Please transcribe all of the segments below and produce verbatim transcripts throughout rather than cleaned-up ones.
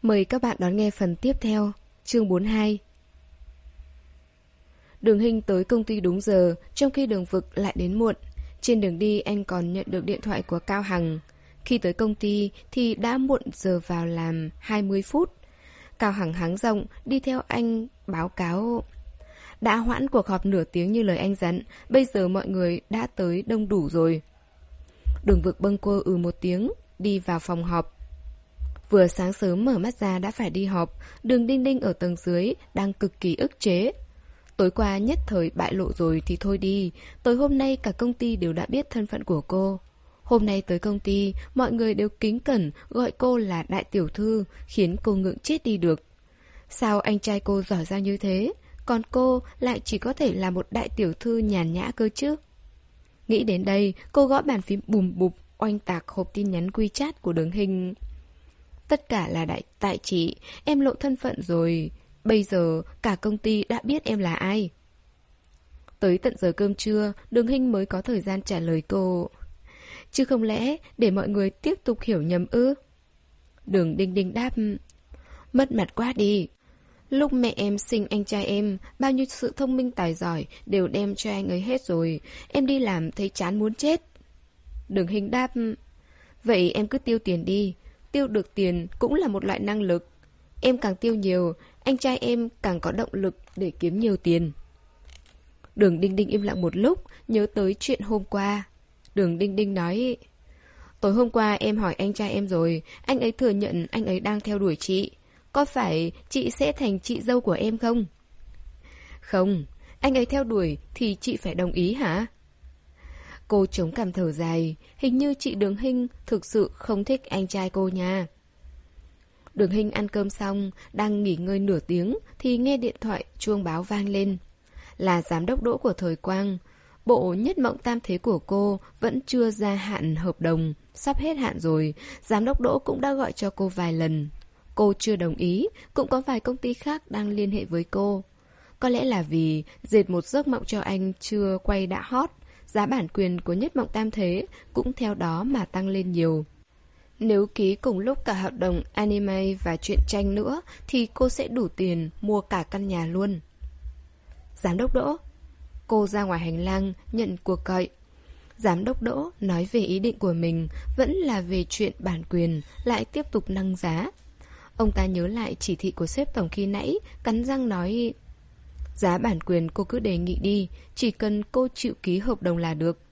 Mời các bạn đón nghe phần tiếp theo, chương bốn mươi hai. Đường Hinh tới công ty đúng giờ, trong khi Đường Vực lại đến muộn. Trên đường đi anh còn nhận được điện thoại của Cao Hằng. Khi tới công ty thì đã muộn giờ vào làm hai mươi phút. Cao Hằng háng giọng đi theo anh báo cáo. Đã hoãn cuộc họp nửa tiếng như lời anh dặn, bây giờ mọi người đã tới đông đủ rồi. Đường Vực bâng quơ ừ một tiếng, đi vào phòng họp. Vừa sáng sớm mở mắt ra đã phải đi họp, Đường Đinh Đinh ở tầng dưới đang cực kỳ ức chế. Tối qua nhất thời bại lộ rồi thì thôi đi, tối hôm nay cả công ty đều đã biết thân phận của cô. Hôm nay tới công ty, mọi người đều kính cẩn gọi cô là đại tiểu thư, khiến cô ngượng chết đi được. Sao anh trai cô giỏi giang như thế, còn cô lại chỉ có thể là một đại tiểu thư nhàn nhã cơ chứ? Nghĩ đến đây, cô gõ bàn phím bùm bụp, oanh tạc hộp tin nhắn WeChat của Đường Hinh. Tất cả là đại tại chị, em lộ thân phận rồi. Bây giờ cả công ty đã biết em là ai. Tới tận giờ cơm trưa, Đường Hinh mới có thời gian trả lời cô. Chứ không lẽ để mọi người tiếp tục hiểu nhầm ư? Đường Đinh Đinh đáp. Mất mặt quá đi. Lúc mẹ em sinh anh trai em, bao nhiêu sự thông minh tài giỏi đều đem cho anh ấy hết rồi. Em đi làm thấy chán muốn chết. Đường Hinh đáp. Vậy em cứ tiêu tiền đi. Tiêu được tiền cũng là một loại năng lực. Em càng tiêu nhiều, anh trai em càng có động lực để kiếm nhiều tiền. Đường Đinh Đinh im lặng một lúc, nhớ tới chuyện hôm qua. Đường Đinh Đinh nói. Tối hôm qua em hỏi anh trai em rồi, anh ấy thừa nhận anh ấy đang theo đuổi chị. Có phải chị sẽ thành chị dâu của em không? Không, anh ấy theo đuổi thì chị phải đồng ý hả? Cô chống cằm thở dài, hình như chị Đường Hinh thực sự không thích anh trai cô nha. Đường Hinh ăn cơm xong, đang nghỉ ngơi nửa tiếng thì nghe điện thoại chuông báo vang lên. Là giám đốc Đỗ của Thời Quang. Bộ Nhất Mộng Tam Thế của cô vẫn chưa gia hạn hợp đồng, sắp hết hạn rồi. Giám đốc Đỗ cũng đã gọi cho cô vài lần. Cô chưa đồng ý, cũng có vài công ty khác đang liên hệ với cô. Có lẽ là vì dệt một giấc mộng cho anh chưa quay đã hot, giá bản quyền của Nhất Mộng Tam Thế cũng theo đó mà tăng lên nhiều. Nếu ký cùng lúc cả hợp đồng anime và truyện tranh nữa thì cô sẽ đủ tiền mua cả căn nhà luôn. Giám đốc Đỗ. Cô ra ngoài hành lang nhận cuộc gọi. Giám đốc Đỗ nói về ý định của mình, vẫn là về chuyện bản quyền, lại tiếp tục nâng giá. Ông ta nhớ lại chỉ thị của sếp tổng khi nãy, cắn răng nói. Giá bản quyền cô cứ đề nghị đi, chỉ cần cô chịu ký hợp đồng là được.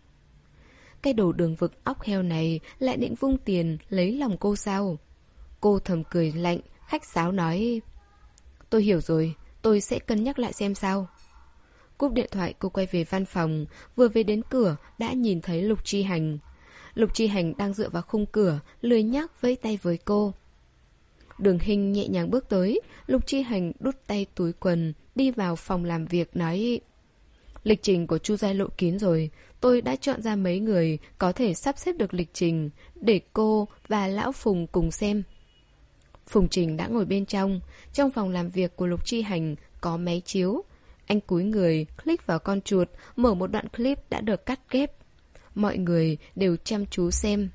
Cái đồ Đường Vực óc heo này lại định vung tiền lấy lòng cô sao? Cô thầm cười lạnh, khách sáo nói. Tôi hiểu rồi, tôi sẽ cân nhắc lại xem sao. Cúp điện thoại cô quay về văn phòng, vừa về đến cửa đã nhìn thấy Lục Chi Hành. Lục Chi Hành đang dựa vào khung cửa, lười nhác vẫy tay với cô. Đường Hinh nhẹ nhàng bước tới, Lục Chi Hành đút tay túi quần, đi vào phòng làm việc nói. Lịch trình của Chu Giai Lộ kín rồi, tôi đã chọn ra mấy người có thể sắp xếp được lịch trình, để cô và Lão Phùng cùng xem. Phùng Trình đã ngồi bên trong, trong phòng làm việc của Lục Chi Hành có máy chiếu. Anh cúi người, click vào con chuột, mở một đoạn clip đã được cắt ghép. Mọi người đều chăm chú xem.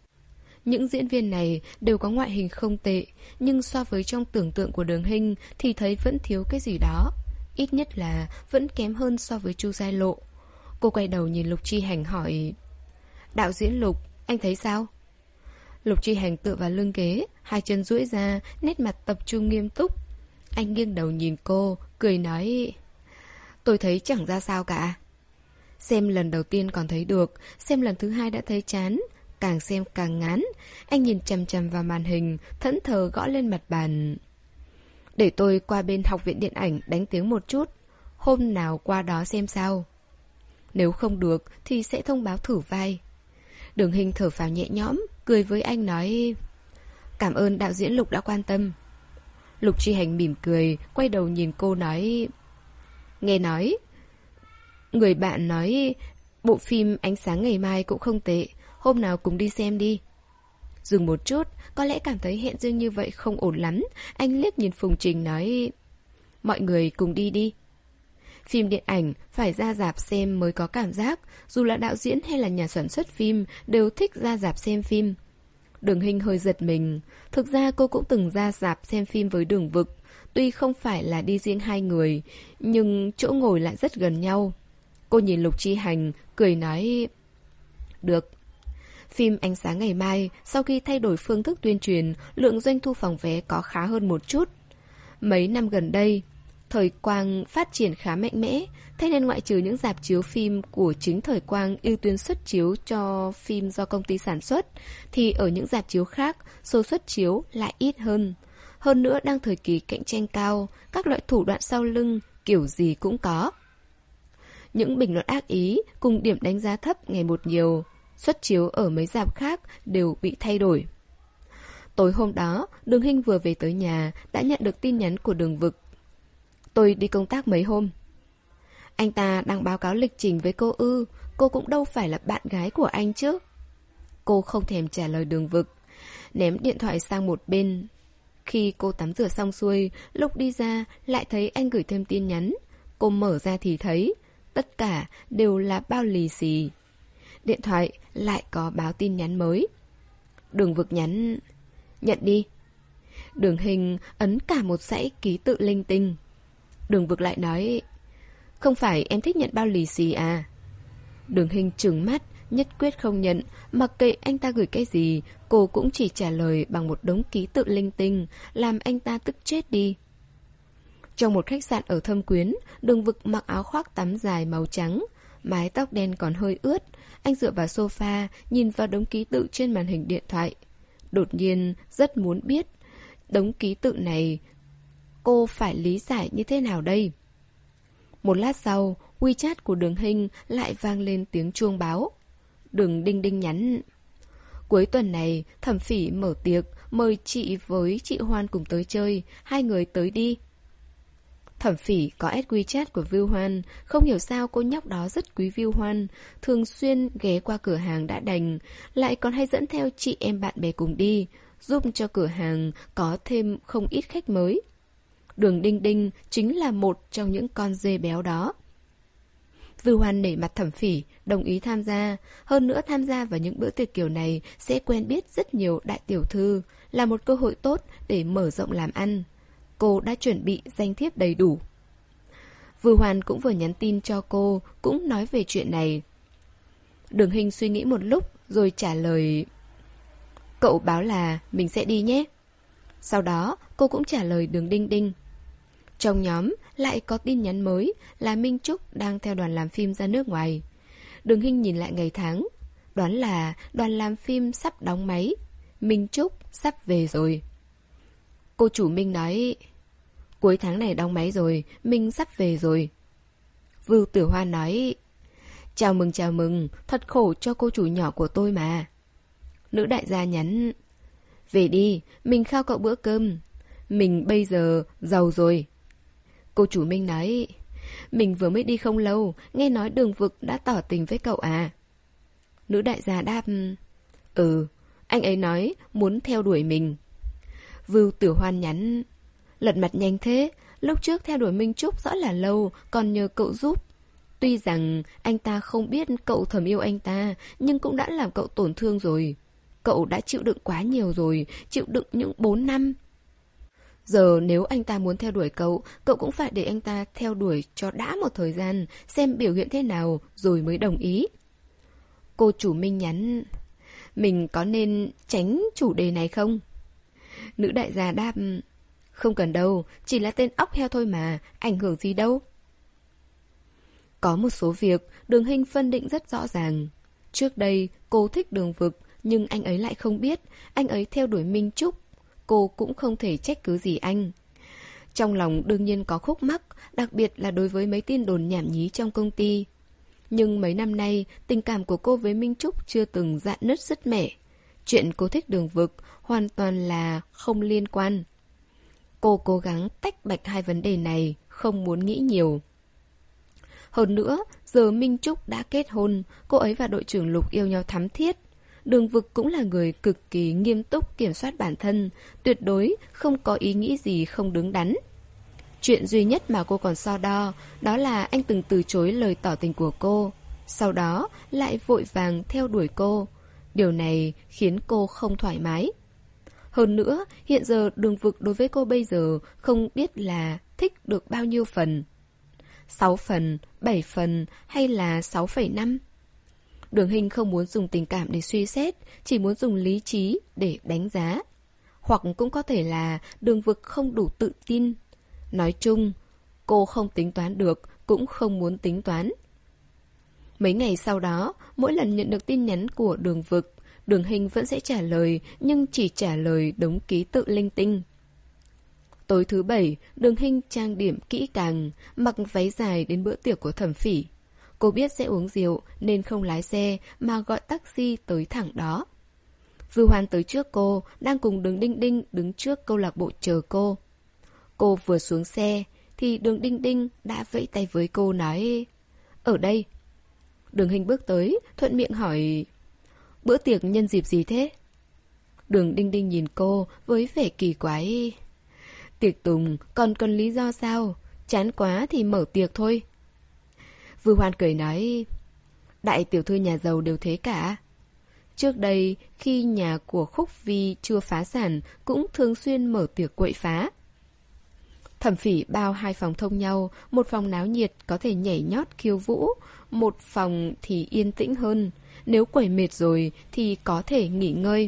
Những diễn viên này đều có ngoại hình không tệ, nhưng so với trong tưởng tượng của Đường Hinh thì thấy vẫn thiếu cái gì đó. Ít nhất là vẫn kém hơn so với Chu Giai Lộ. Cô quay đầu nhìn Lục Chi Hành hỏi. Đạo diễn Lục, anh thấy sao? Lục Chi Hành tựa vào lưng ghế, hai chân duỗi ra, nét mặt tập trung nghiêm túc. Anh nghiêng đầu nhìn cô, cười nói. Tôi thấy chẳng ra sao cả. Xem lần đầu tiên còn thấy được, xem lần thứ hai đã thấy chán. Càng xem càng ngán. Anh nhìn chằm chằm vào màn hình, thẫn thờ gõ lên mặt bàn. Để tôi qua bên học viện điện ảnh đánh tiếng một chút. Hôm nào qua đó xem sao. Nếu không được thì sẽ thông báo thử vai. Đường Hinh thở phào nhẹ nhõm, cười với anh nói. Cảm ơn đạo diễn Lục đã quan tâm. Lục Chi Hành mỉm cười, quay đầu nhìn cô nói. Nghe nói người bạn nói bộ phim Ánh Sáng Ngày Mai cũng không tệ, hôm nào cùng đi xem đi. Dừng một chút, có lẽ cảm thấy hẹn dưng như vậy không ổn lắm. Anh liếc nhìn Phùng Trình nói. Mọi người cùng đi đi. Phim điện ảnh phải ra rạp xem mới có cảm giác. Dù là đạo diễn hay là nhà sản xuất phim đều thích ra rạp xem phim. Đường Hinh hơi giật mình. Thực ra cô cũng từng ra rạp xem phim với Đường Vực. Tuy không phải là đi riêng hai người, nhưng chỗ ngồi lại rất gần nhau. Cô nhìn Lục Chi Hành, cười nói: được. Phim Ánh Sáng Ngày Mai, sau khi thay đổi phương thức tuyên truyền, lượng doanh thu phòng vé có khá hơn một chút. Mấy năm gần đây, Thời Quang phát triển khá mạnh mẽ, thế nên ngoại trừ những rạp chiếu phim của chính Thời Quang ưu tiên xuất chiếu cho phim do công ty sản xuất, thì ở những rạp chiếu khác, số xuất chiếu lại ít hơn. Hơn nữa đang thời kỳ cạnh tranh cao, các loại thủ đoạn sau lưng kiểu gì cũng có. Những bình luận ác ý cùng điểm đánh giá thấp ngày một nhiều, xuất chiếu ở mấy rạp khác đều bị thay đổi. Tối hôm đó, Đường Hinh vừa về tới nhà đã nhận được tin nhắn của Đường Vực. Tôi đi công tác mấy hôm. Anh ta đang báo cáo lịch trình với cô ư? Cô cũng đâu phải là bạn gái của anh chứ. Cô không thèm trả lời Đường Vực, ném điện thoại sang một bên. Khi cô tắm rửa xong xuôi, lúc đi ra lại thấy anh gửi thêm tin nhắn. Cô mở ra thì thấy tất cả đều là bao lì xì. Điện thoại lại có báo tin nhắn mới. Đường Vực nhắn: nhận đi. Đường Hinh ấn cả một dãy ký tự linh tinh. Đường Vực lại nói: không phải em thích nhận bao lì xì à? Đường Hinh trừng mắt, nhất quyết không nhận. Mặc kệ anh ta gửi cái gì, cô cũng chỉ trả lời bằng một đống ký tự linh tinh, làm anh ta tức chết đi. Trong một khách sạn ở Thâm Quyến, Đường Vực mặc áo khoác tắm dài màu trắng, mái tóc đen còn hơi ướt. Anh dựa vào sofa, nhìn vào đống ký tự trên màn hình điện thoại. Đột nhiên rất muốn biết đống ký tự này cô phải lý giải như thế nào đây. Một lát sau, WeChat của Đường Hinh lại vang lên tiếng chuông báo. Đường Đinh Đinh nhắn: cuối tuần này Thẩm Phỉ mở tiệc, mời chị với chị Hoan cùng tới chơi, hai người tới đi. Thẩm Phỉ có add WeChat của Viu Hoan, không hiểu sao cô nhóc đó rất quý Viu Hoan, thường xuyên ghé qua cửa hàng đã đành, lại còn hay dẫn theo chị em bạn bè cùng đi, giúp cho cửa hàng có thêm không ít khách mới. Đường Đinh Đinh chính là một trong những con dê béo đó. Viu Hoan nể mặt Thẩm Phỉ, đồng ý tham gia. Hơn nữa tham gia vào những bữa tiệc kiểu này sẽ quen biết rất nhiều đại tiểu thư, là một cơ hội tốt để mở rộng làm ăn. Cô đã chuẩn bị danh thiếp đầy đủ. Viu Hoan cũng vừa nhắn tin cho cô, cũng nói về chuyện này. Đường Hinh suy nghĩ một lúc rồi trả lời: cậu báo là mình sẽ đi nhé. Sau đó cô cũng trả lời Đường Đinh Đinh. Trong nhóm lại có tin nhắn mới là Minh Trúc đang theo đoàn làm phim ra nước ngoài. Đường Hinh nhìn lại ngày tháng, đoán là đoàn làm phim sắp đóng máy. Minh Trúc sắp về rồi. Cô chủ Minh nói: cuối tháng này đóng máy rồi, Minh sắp về rồi. Vưu Tử Hoa nói: chào mừng chào mừng, thật khổ cho cô chủ nhỏ của tôi mà. Nữ đại gia nhắn: về đi, mình khao cậu bữa cơm. Mình bây giờ giàu rồi. Cô chủ Minh nói: mình vừa mới đi không lâu, nghe nói Đường Vực đã tỏ tình với cậu à? Nữ đại gia đáp: ừ, anh ấy nói muốn theo đuổi mình. Vưu Tử Hoan nhắn: lật mặt nhanh thế, lúc trước theo đuổi Minh Trúc rõ là lâu, còn nhờ cậu giúp. Tuy rằng anh ta không biết cậu thầm yêu anh ta, nhưng cũng đã làm cậu tổn thương rồi. Cậu đã chịu đựng quá nhiều rồi, chịu đựng những bốn năm. Giờ nếu anh ta muốn theo đuổi cậu, cậu cũng phải để anh ta theo đuổi cho đã một thời gian, xem biểu hiện thế nào rồi mới đồng ý. Cô chủ Minh nhắn: mình có nên tránh chủ đề này không? Nữ đại gia đáp: không cần đâu, chỉ là tên óc heo thôi mà, ảnh hưởng gì đâu. Có một số việc Đường Hinh phân định rất rõ ràng. Trước đây cô thích Đường Vực, nhưng anh ấy lại không biết. Anh ấy theo đuổi Minh Trúc, cô cũng không thể trách cứ gì anh. Trong lòng đương nhiên có khúc mắc, đặc biệt là đối với mấy tin đồn nhảm nhí trong công ty. Nhưng mấy năm nay, tình cảm của cô với Minh Trúc chưa từng rạn nứt sứt mẻ. Chuyện cô thích Đường Vực hoàn toàn là không liên quan. Cô cố gắng tách bạch hai vấn đề này, không muốn nghĩ nhiều. Hơn nữa, giờ Minh Trúc đã kết hôn, cô ấy và đội trưởng Lục yêu nhau thắm thiết. Đường Vực cũng là người cực kỳ nghiêm túc kiểm soát bản thân, tuyệt đối không có ý nghĩ gì không đứng đắn. Chuyện duy nhất mà cô còn so đo, đó là anh từng từ chối lời tỏ tình của cô, sau đó lại vội vàng theo đuổi cô. Điều này khiến cô không thoải mái. Hơn nữa, hiện giờ Đường Vực đối với cô bây giờ không biết là thích được bao nhiêu phần. sáu phần, bảy phần hay là sáu phẩy năm? Đường Hinh không muốn dùng tình cảm để suy xét, chỉ muốn dùng lý trí để đánh giá. Hoặc cũng có thể là Đường Vực không đủ tự tin. Nói chung, cô không tính toán được, cũng không muốn tính toán. Mấy ngày sau đó, mỗi lần nhận được tin nhắn của Đường Vực, Đường Hinh vẫn sẽ trả lời, nhưng chỉ trả lời đống ký tự linh tinh. Tối thứ bảy, Đường Hinh trang điểm kỹ càng, mặc váy dài đến bữa tiệc của Thẩm Phỉ. Cô biết sẽ uống rượu nên không lái xe mà gọi taxi tới thẳng đó. Vưu Hoan tới trước cô, đang cùng Đường Đinh Đinh đứng trước câu lạc bộ chờ cô. Cô vừa xuống xe thì Đường Đinh Đinh đã vẫy tay với cô nói: "Ở đây." Đường Hinh bước tới, thuận miệng hỏi: "Bữa tiệc nhân dịp gì thế?" Đường Đinh Đinh nhìn cô với vẻ kỳ quái: "Tiệc tùng, còn cần lý do sao? Chán quá thì mở tiệc thôi." Vưu Hoan cười nói: "Đại tiểu thư nhà giàu đều thế cả. Trước đây, khi nhà của Khúc Vi chưa phá sản, cũng thường xuyên mở tiệc quậy phá." Thẩm Phỉ bao hai phòng thông nhau, một phòng náo nhiệt có thể nhảy nhót khiêu vũ, một phòng thì yên tĩnh hơn. Nếu quẩy mệt rồi thì có thể nghỉ ngơi.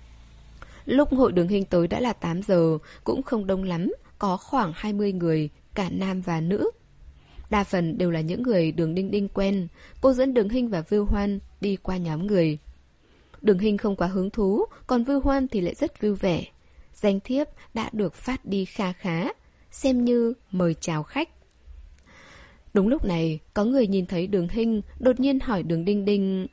Lúc hội Đường Hinh tới đã là tám giờ, cũng không đông lắm, có khoảng hai mươi người, cả nam và nữ. Đa phần đều là những người Đường Đinh Đinh quen. Cô dẫn Đường Hinh và Vưu Hoan đi qua nhóm người. Đường Hinh không quá hứng thú, còn Vưu Hoan thì lại rất vui vẻ. Danh thiếp đã được phát đi kha khá, xem như mời chào khách. Đúng lúc này, có người nhìn thấy Đường Hinh, đột nhiên hỏi Đường Đinh Đinh: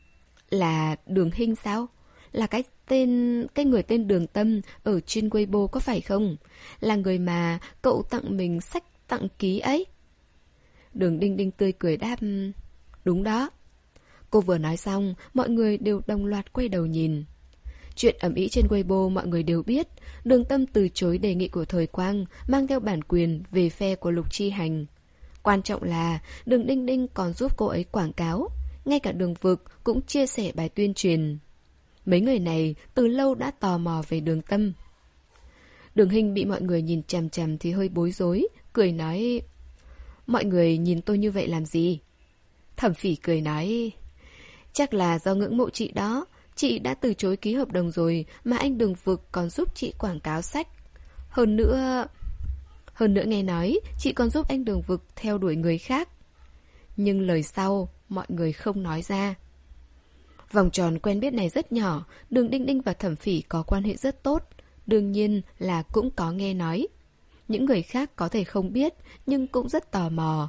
"Là Đường Hinh sao? Là cái tên, cái người tên Đường Tâm ở trên Weibo có phải không? Là người mà cậu tặng mình sách tặng ký ấy?" Đường Đinh Đinh tươi cười đáp: "Đúng đó." Cô vừa nói xong, mọi người đều đồng loạt quay đầu nhìn. Chuyện ầm ĩ trên Weibo mọi người đều biết. Đường Tâm từ chối đề nghị của Thời Quang, mang theo bản quyền về phe của Lục Chi Hành. Quan trọng là Đường Đinh Đinh còn giúp cô ấy quảng cáo. Ngay cả Đường Vực cũng chia sẻ bài tuyên truyền. Mấy người này từ lâu đã tò mò về Đường Tâm. Đường Hinh bị mọi người nhìn chằm chằm thì hơi bối rối, cười nói: "Mọi người nhìn tôi như vậy làm gì?" Thẩm Phỉ cười nói: "Chắc là do ngưỡng mộ chị đó. Chị đã từ chối ký hợp đồng rồi mà anh Đường Vực còn giúp chị quảng cáo sách. Hơn nữa... Hơn nữa nghe nói chị còn giúp anh Đường Vực theo đuổi người khác." Nhưng lời sau mọi người không nói ra. Vòng tròn quen biết này rất nhỏ. Đường Đinh Đinh và Thẩm Phỉ có quan hệ rất tốt. Đương nhiên là cũng có nghe nói. Những người khác có thể không biết, nhưng cũng rất tò mò.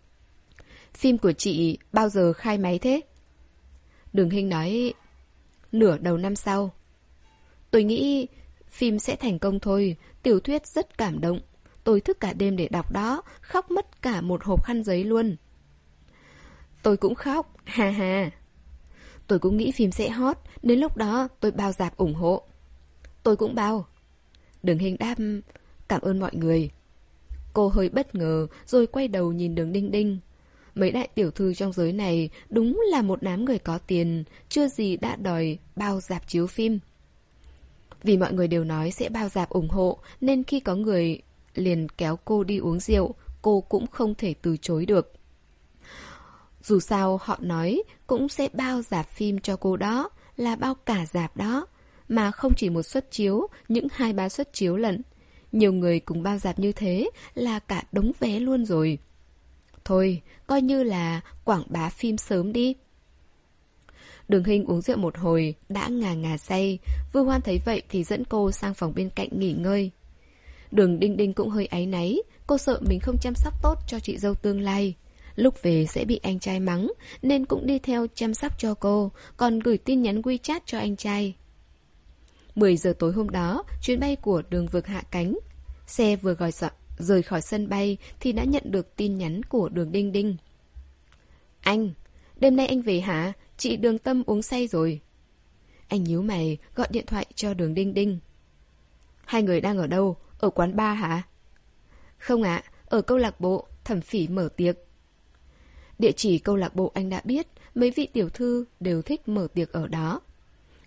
"Phim của chị bao giờ khai máy thế?" Đường Hinh nói: "Nửa đầu năm sau." "Tôi nghĩ phim sẽ thành công thôi. Tiểu thuyết rất cảm động. Tôi thức cả đêm để đọc đó, khóc mất cả một hộp khăn giấy luôn." "Tôi cũng khóc, ha ha." "Tôi cũng nghĩ phim sẽ hot, đến lúc đó tôi bao rạp ủng hộ." "Tôi cũng bao." Đường Hinh đáp: "Cảm ơn mọi người." Cô hơi bất ngờ rồi quay đầu nhìn Đường Đinh Đinh. Mấy đại tiểu thư trong giới này đúng là một đám người có tiền, chưa gì đã đòi bao rạp chiếu phim. Vì mọi người đều nói sẽ bao rạp ủng hộ, nên khi có người liền kéo cô đi uống rượu, cô cũng không thể từ chối được. Dù sao họ nói cũng sẽ bao rạp phim cho cô đó, là bao cả rạp đó, mà không chỉ một suất chiếu, những hai ba suất chiếu lận. Nhiều người cùng bao rạp như thế là cả đống vé luôn rồi. Thôi, coi như là quảng bá phim sớm đi. Đường Hinh uống rượu một hồi, đã ngà ngà say. Vưu Hoan thấy vậy thì dẫn cô sang phòng bên cạnh nghỉ ngơi. Đường Đinh Đinh cũng hơi áy náy. Cô sợ mình không chăm sóc tốt cho chị dâu tương lai. Lúc về sẽ bị anh trai mắng, nên cũng đi theo chăm sóc cho cô, còn gửi tin nhắn WeChat cho anh trai. mười giờ tối hôm đó, chuyến bay của Đường Vực hạ cánh. Xe vừa gọi dọn rời khỏi sân bay thì đã nhận được tin nhắn của Đường Đinh Đinh. "Anh, đêm nay anh về hả? Chị Đường Tâm uống say rồi." Anh nhíu mày gọi điện thoại cho Đường Đinh Đinh. "Hai người đang ở đâu? Ở quán bar hả?" "Không ạ, ở câu lạc bộ, Thẩm Phỉ mở tiệc." Địa chỉ câu lạc bộ anh đã biết, mấy vị tiểu thư đều thích mở tiệc ở đó.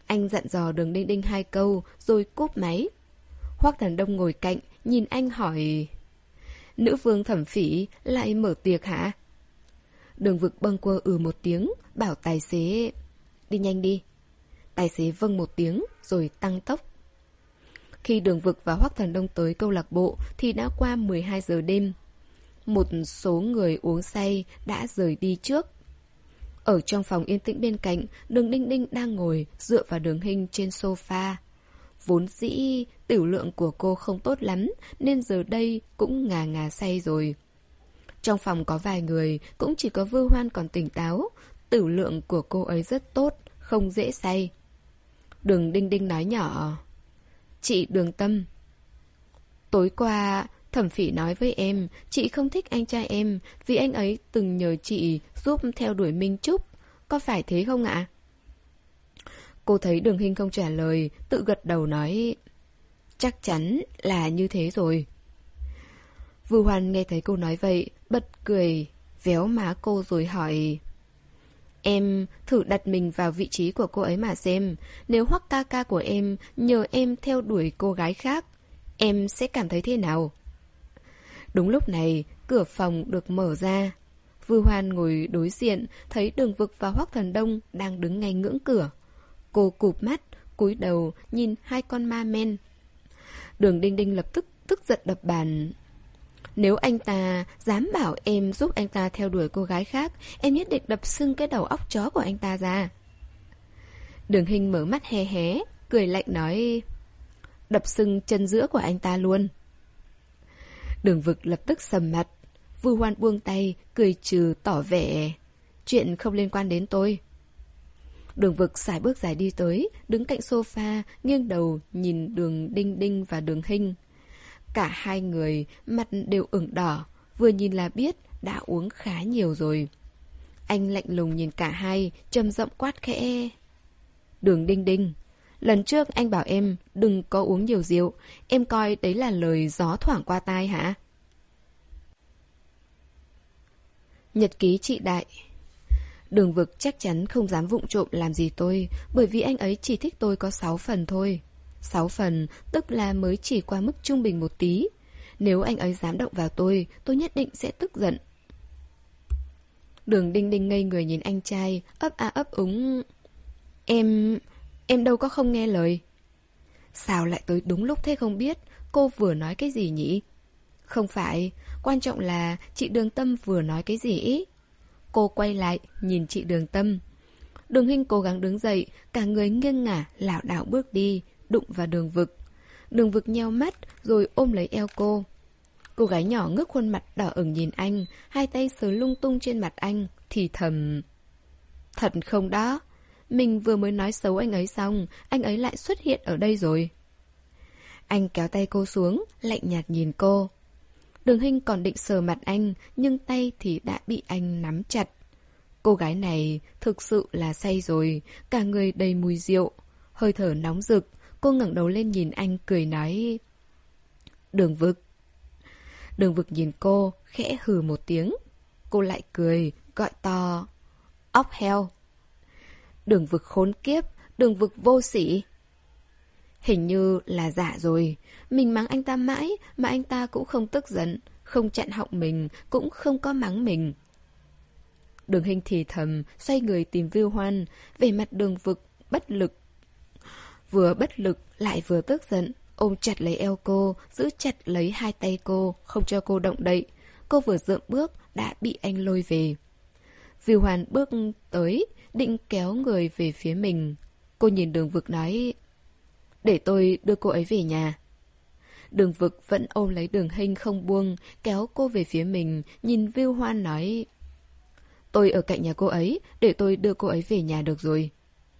Anh dặn dò Đường Đinh Đinh hai câu rồi cúp máy. Hoắc Thần Đông ngồi cạnh, nhìn anh hỏi: Nữ vương Thẩm Phỉ lại mở tiệc hả? Đường Vực bâng quơ ừ một tiếng, bảo tài xế: Đi nhanh đi. Tài xế vâng một tiếng rồi tăng tốc. Khi Đường Vực và Hoắc Thần Đông tới câu lạc bộ thì đã qua mười hai giờ đêm. Một số người uống say đã rời đi trước. Ở trong phòng yên tĩnh bên cạnh, Đường Đinh Đinh đang ngồi dựa vào Đường Hinh trên sofa. Vốn dĩ tiểu lượng của cô không tốt lắm nên giờ đây cũng ngà ngà say rồi. Trong phòng có vài người, cũng chỉ có Vưu Hoan còn tỉnh táo. Tiểu lượng của cô ấy rất tốt, không dễ say. Đường Đinh Đinh nói nhỏ: Chị Đường Tâm, tối qua Thẩm Phỉ nói với em chị không thích anh trai em vì anh ấy từng nhờ chị giúp theo đuổi Minh Trúc. Có phải thế không ạ? Cô thấy Đường Hinh không trả lời, tự gật đầu nói: Chắc chắn là như thế rồi. Vưu Hoan nghe thấy cô nói vậy, bật cười, véo má cô rồi hỏi: Em thử đặt mình vào vị trí của cô ấy mà xem. Nếu Hoắc ca ca của em nhờ em theo đuổi cô gái khác, em sẽ cảm thấy thế nào? Đúng lúc này, cửa phòng được mở ra. Vưu Hoan ngồi đối diện, thấy Đường Vực và Hoắc Thần Đông đang đứng ngay ngưỡng cửa. Cô cụp mắt, cúi đầu nhìn hai con ma men. Đường Đinh Đinh lập tức tức giận đập bàn: Nếu anh ta dám bảo em giúp anh ta theo đuổi cô gái khác, em nhất định đập sưng cái đầu óc chó của anh ta ra. Đường Hinh mở mắt hé hé, cười lạnh nói: Đập sưng chân giữa của anh ta luôn. Đường Vực lập tức sầm mặt. Vưu Hoan buông tay, cười trừ tỏ vẻ: Chuyện không liên quan đến tôi. Đường Vực sải bước dài đi tới, đứng cạnh sofa, nghiêng đầu nhìn Đường Đinh Đinh và Đường Hinh. Cả hai người mặt đều ửng đỏ, vừa nhìn là biết đã uống khá nhiều rồi. Anh lạnh lùng nhìn cả hai, trầm giọng quát khẽ: Đường Đinh Đinh, lần trước anh bảo em đừng có uống nhiều rượu, em coi đấy là lời gió thoảng qua tai hả? Nhật ký chị Đại. Đường Vực chắc chắn không dám vụng trộm làm gì tôi, bởi vì anh ấy chỉ thích tôi có sáu phần thôi. Sáu phần, tức là mới chỉ qua mức trung bình một tí. Nếu anh ấy dám động vào tôi, tôi nhất định sẽ tức giận. Đường Đinh Đinh ngây người nhìn anh trai, ấp a ấp úng: Em... em đâu có không nghe lời. Sao lại tới đúng lúc thế không biết? Cô vừa nói cái gì nhỉ? Không phải, quan trọng là chị Đường Tâm vừa nói cái gì ý? Cô quay lại, nhìn chị Đường Tâm. Đường Hinh cố gắng đứng dậy, cả người nghiêng ngả, lảo đảo bước đi, đụng vào Đường Vực. Đường Vực nheo mắt, rồi ôm lấy eo cô. Cô gái nhỏ ngước khuôn mặt đỏ ửng nhìn anh, hai tay sờ lung tung trên mặt anh, thì thầm: Thật không đó? Mình vừa mới nói xấu anh ấy xong, anh ấy lại xuất hiện ở đây rồi. Anh kéo tay cô xuống, lạnh nhạt nhìn cô. Đường Hinh còn định sờ mặt anh, nhưng tay thì đã bị anh nắm chặt. Cô gái này thực sự là say rồi, cả người đầy mùi rượu, hơi thở nóng rực. Cô ngẩng đầu lên nhìn anh, cười nói: Đường Vực. Đường Vực nhìn cô, khẽ hừ một tiếng. Cô lại cười, gọi to: Óc heo. Đường Vực khốn kiếp, Đường Vực vô sỉ. Hình như là giả rồi. Mình mắng anh ta mãi mà anh ta cũng không tức giận, không chặn họng mình, cũng không có mắng mình. Đường Hinh thì thầm, xoay người tìm Vưu Hoan. Về mặt Đường Vực bất lực, vừa bất lực lại vừa tức giận, ôm chặt lấy eo cô, giữ chặt lấy hai tay cô, không cho cô động đậy. Cô vừa dượm bước đã bị anh lôi về. Vưu Hoan bước tới, định kéo người về phía mình. Cô nhìn Đường Vực nói: Để tôi đưa cô ấy về nhà. Đường Vực vẫn ôm lấy Đường Hinh không buông, kéo cô về phía mình, nhìn Vưu Hoan nói: Tôi ở cạnh nhà cô ấy, để tôi đưa cô ấy về nhà được rồi.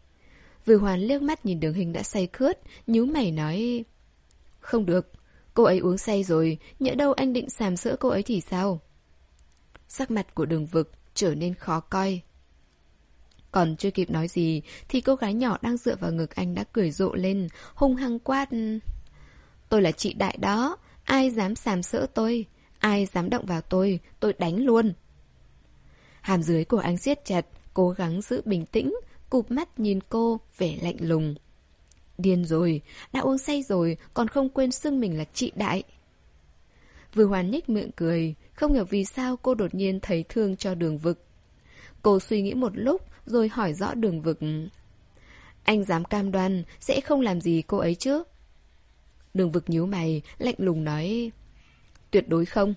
Vưu Hoan liếc mắt nhìn Đường Hinh đã say khướt, nhíu mày nói: Không được, cô ấy uống say rồi, nhỡ đâu anh định sàm sỡ cô ấy thì sao? Sắc mặt của Đường Vực trở nên khó coi. Còn chưa kịp nói gì thì cô gái nhỏ đang dựa vào ngực anh đã cười rộ lên, hung hăng quát: Tôi là chị Đại đó, ai dám sàm sỡ tôi, ai dám động vào tôi, tôi đánh luôn. Hàm dưới của anh siết chặt, cố gắng giữ bình tĩnh, cụp mắt nhìn cô, vẻ lạnh lùng. Điên rồi, đã uống say rồi, còn không quên xưng mình là chị Đại. Vừa Hoàn nhếch miệng cười, không hiểu vì sao cô đột nhiên thấy thương cho Đường Vực. Cô suy nghĩ một lúc, rồi hỏi rõ Đường Vực. Anh dám cam đoan sẽ không làm gì cô ấy chứ? Đường Vực nhíu mày, lạnh lùng nói. Tuyệt đối không.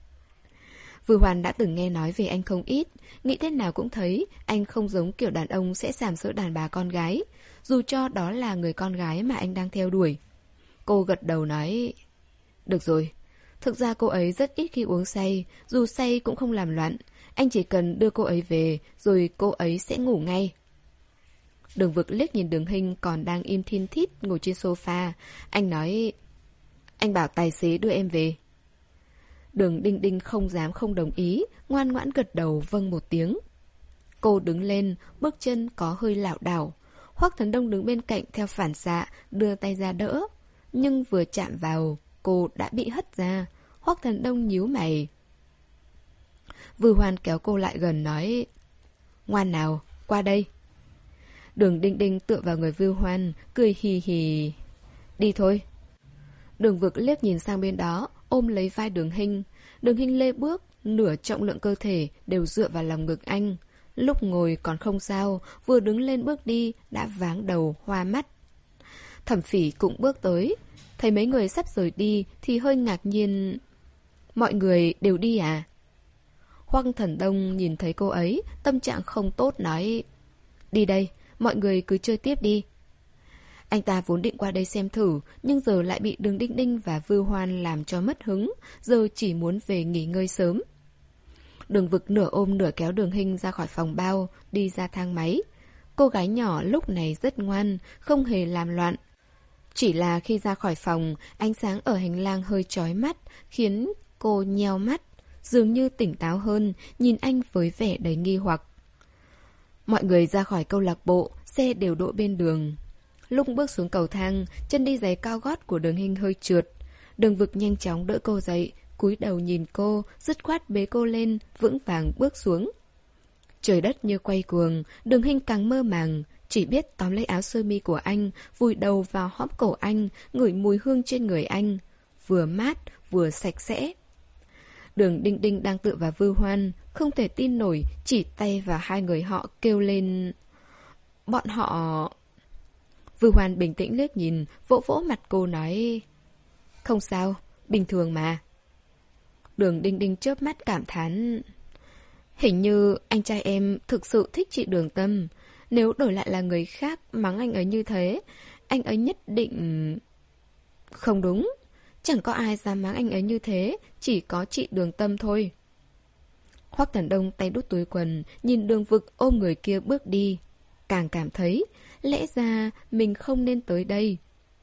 Vừa Hoàn đã từng nghe nói về anh không ít, nghĩ thế nào cũng thấy anh không giống kiểu đàn ông sẽ sàm sỡ đàn bà con gái, dù cho đó là người con gái mà anh đang theo đuổi. Cô gật đầu nói. Được rồi, thực ra cô ấy rất ít khi uống say, dù say cũng không làm loạn. Anh chỉ cần đưa cô ấy về, rồi cô ấy sẽ ngủ ngay. Đường Vực liếc nhìn Đường Hinh còn đang im thin thít ngồi trên sofa. Anh nói. Anh bảo tài xế đưa em về. Đường Đinh Đinh không dám không đồng ý, ngoan ngoãn gật đầu vâng một tiếng. Cô đứng lên, bước chân có hơi lảo đảo. Hoắc Thần Đông đứng bên cạnh theo phản xạ, đưa tay ra đỡ. Nhưng vừa chạm vào, cô đã bị hất ra. Hoắc Thần Đông nhíu mày. Vư Hoan kéo cô lại gần nói. Ngoan nào, qua đây. Đường Đinh Đinh tựa vào người Vư Hoan, cười hì hì. Đi thôi. Đường Vực liếc nhìn sang bên đó, ôm lấy vai Đường Hinh. Đường Hinh lê bước, nửa trọng lượng cơ thể đều dựa vào lòng ngực anh. Lúc ngồi còn không sao, vừa đứng lên bước đi đã váng đầu, hoa mắt. Thẩm Phỉ cũng bước tới, thấy mấy người sắp rời đi thì hơi ngạc nhiên. Mọi người đều đi à? Hoắc Thần Đông nhìn thấy cô ấy, tâm trạng không tốt nói. Đi đây, mọi người cứ chơi tiếp đi. Anh ta vốn định qua đây xem thử, nhưng giờ lại bị Đường Đinh Đinh và Vư Hoan làm cho mất hứng, giờ chỉ muốn về nghỉ ngơi sớm. Đường Vực nửa ôm nửa kéo Đường Hinh ra khỏi phòng bao, đi ra thang máy. Cô gái nhỏ lúc này rất ngoan, không hề làm loạn. Chỉ là khi ra khỏi phòng, ánh sáng ở hành lang hơi chói mắt, khiến cô nheo mắt, dường như tỉnh táo hơn, nhìn anh với vẻ đầy nghi hoặc. Mọi người ra khỏi câu lạc bộ, xe đều đỗ bên đường. Lúc bước xuống cầu thang, chân đi giày cao gót của Đường Hinh hơi trượt. Đường Vực nhanh chóng đỡ cô dậy, cúi đầu nhìn cô, dứt khoát bế cô lên, vững vàng bước xuống. Trời đất như quay cuồng, Đường Hinh càng mơ màng, chỉ biết tóm lấy áo sơ mi của anh, vùi đầu vào hõm cổ anh, ngửi mùi hương trên người anh, vừa mát vừa sạch sẽ. Đường Đinh Đinh đang tựa vào Vư Hoan, không thể tin nổi, chỉ tay vào hai người họ kêu lên. Bọn họ... Vư Hoan bình tĩnh liếc nhìn, vỗ vỗ mặt cô nói. Không sao, bình thường mà. Đường Đinh Đinh chớp mắt cảm thán. Hình như anh trai em thực sự thích chị Đường Tâm. Nếu đổi lại là người khác mắng anh ấy như thế, anh ấy nhất định... Không đúng, chẳng có ai dám mắng anh ấy như thế, chỉ có chị Đường Tâm thôi. Hoắc Thần Đông tay đút túi quần, nhìn Đường Vực ôm người kia bước đi. Càng cảm thấy, lẽ ra mình không nên tới đây.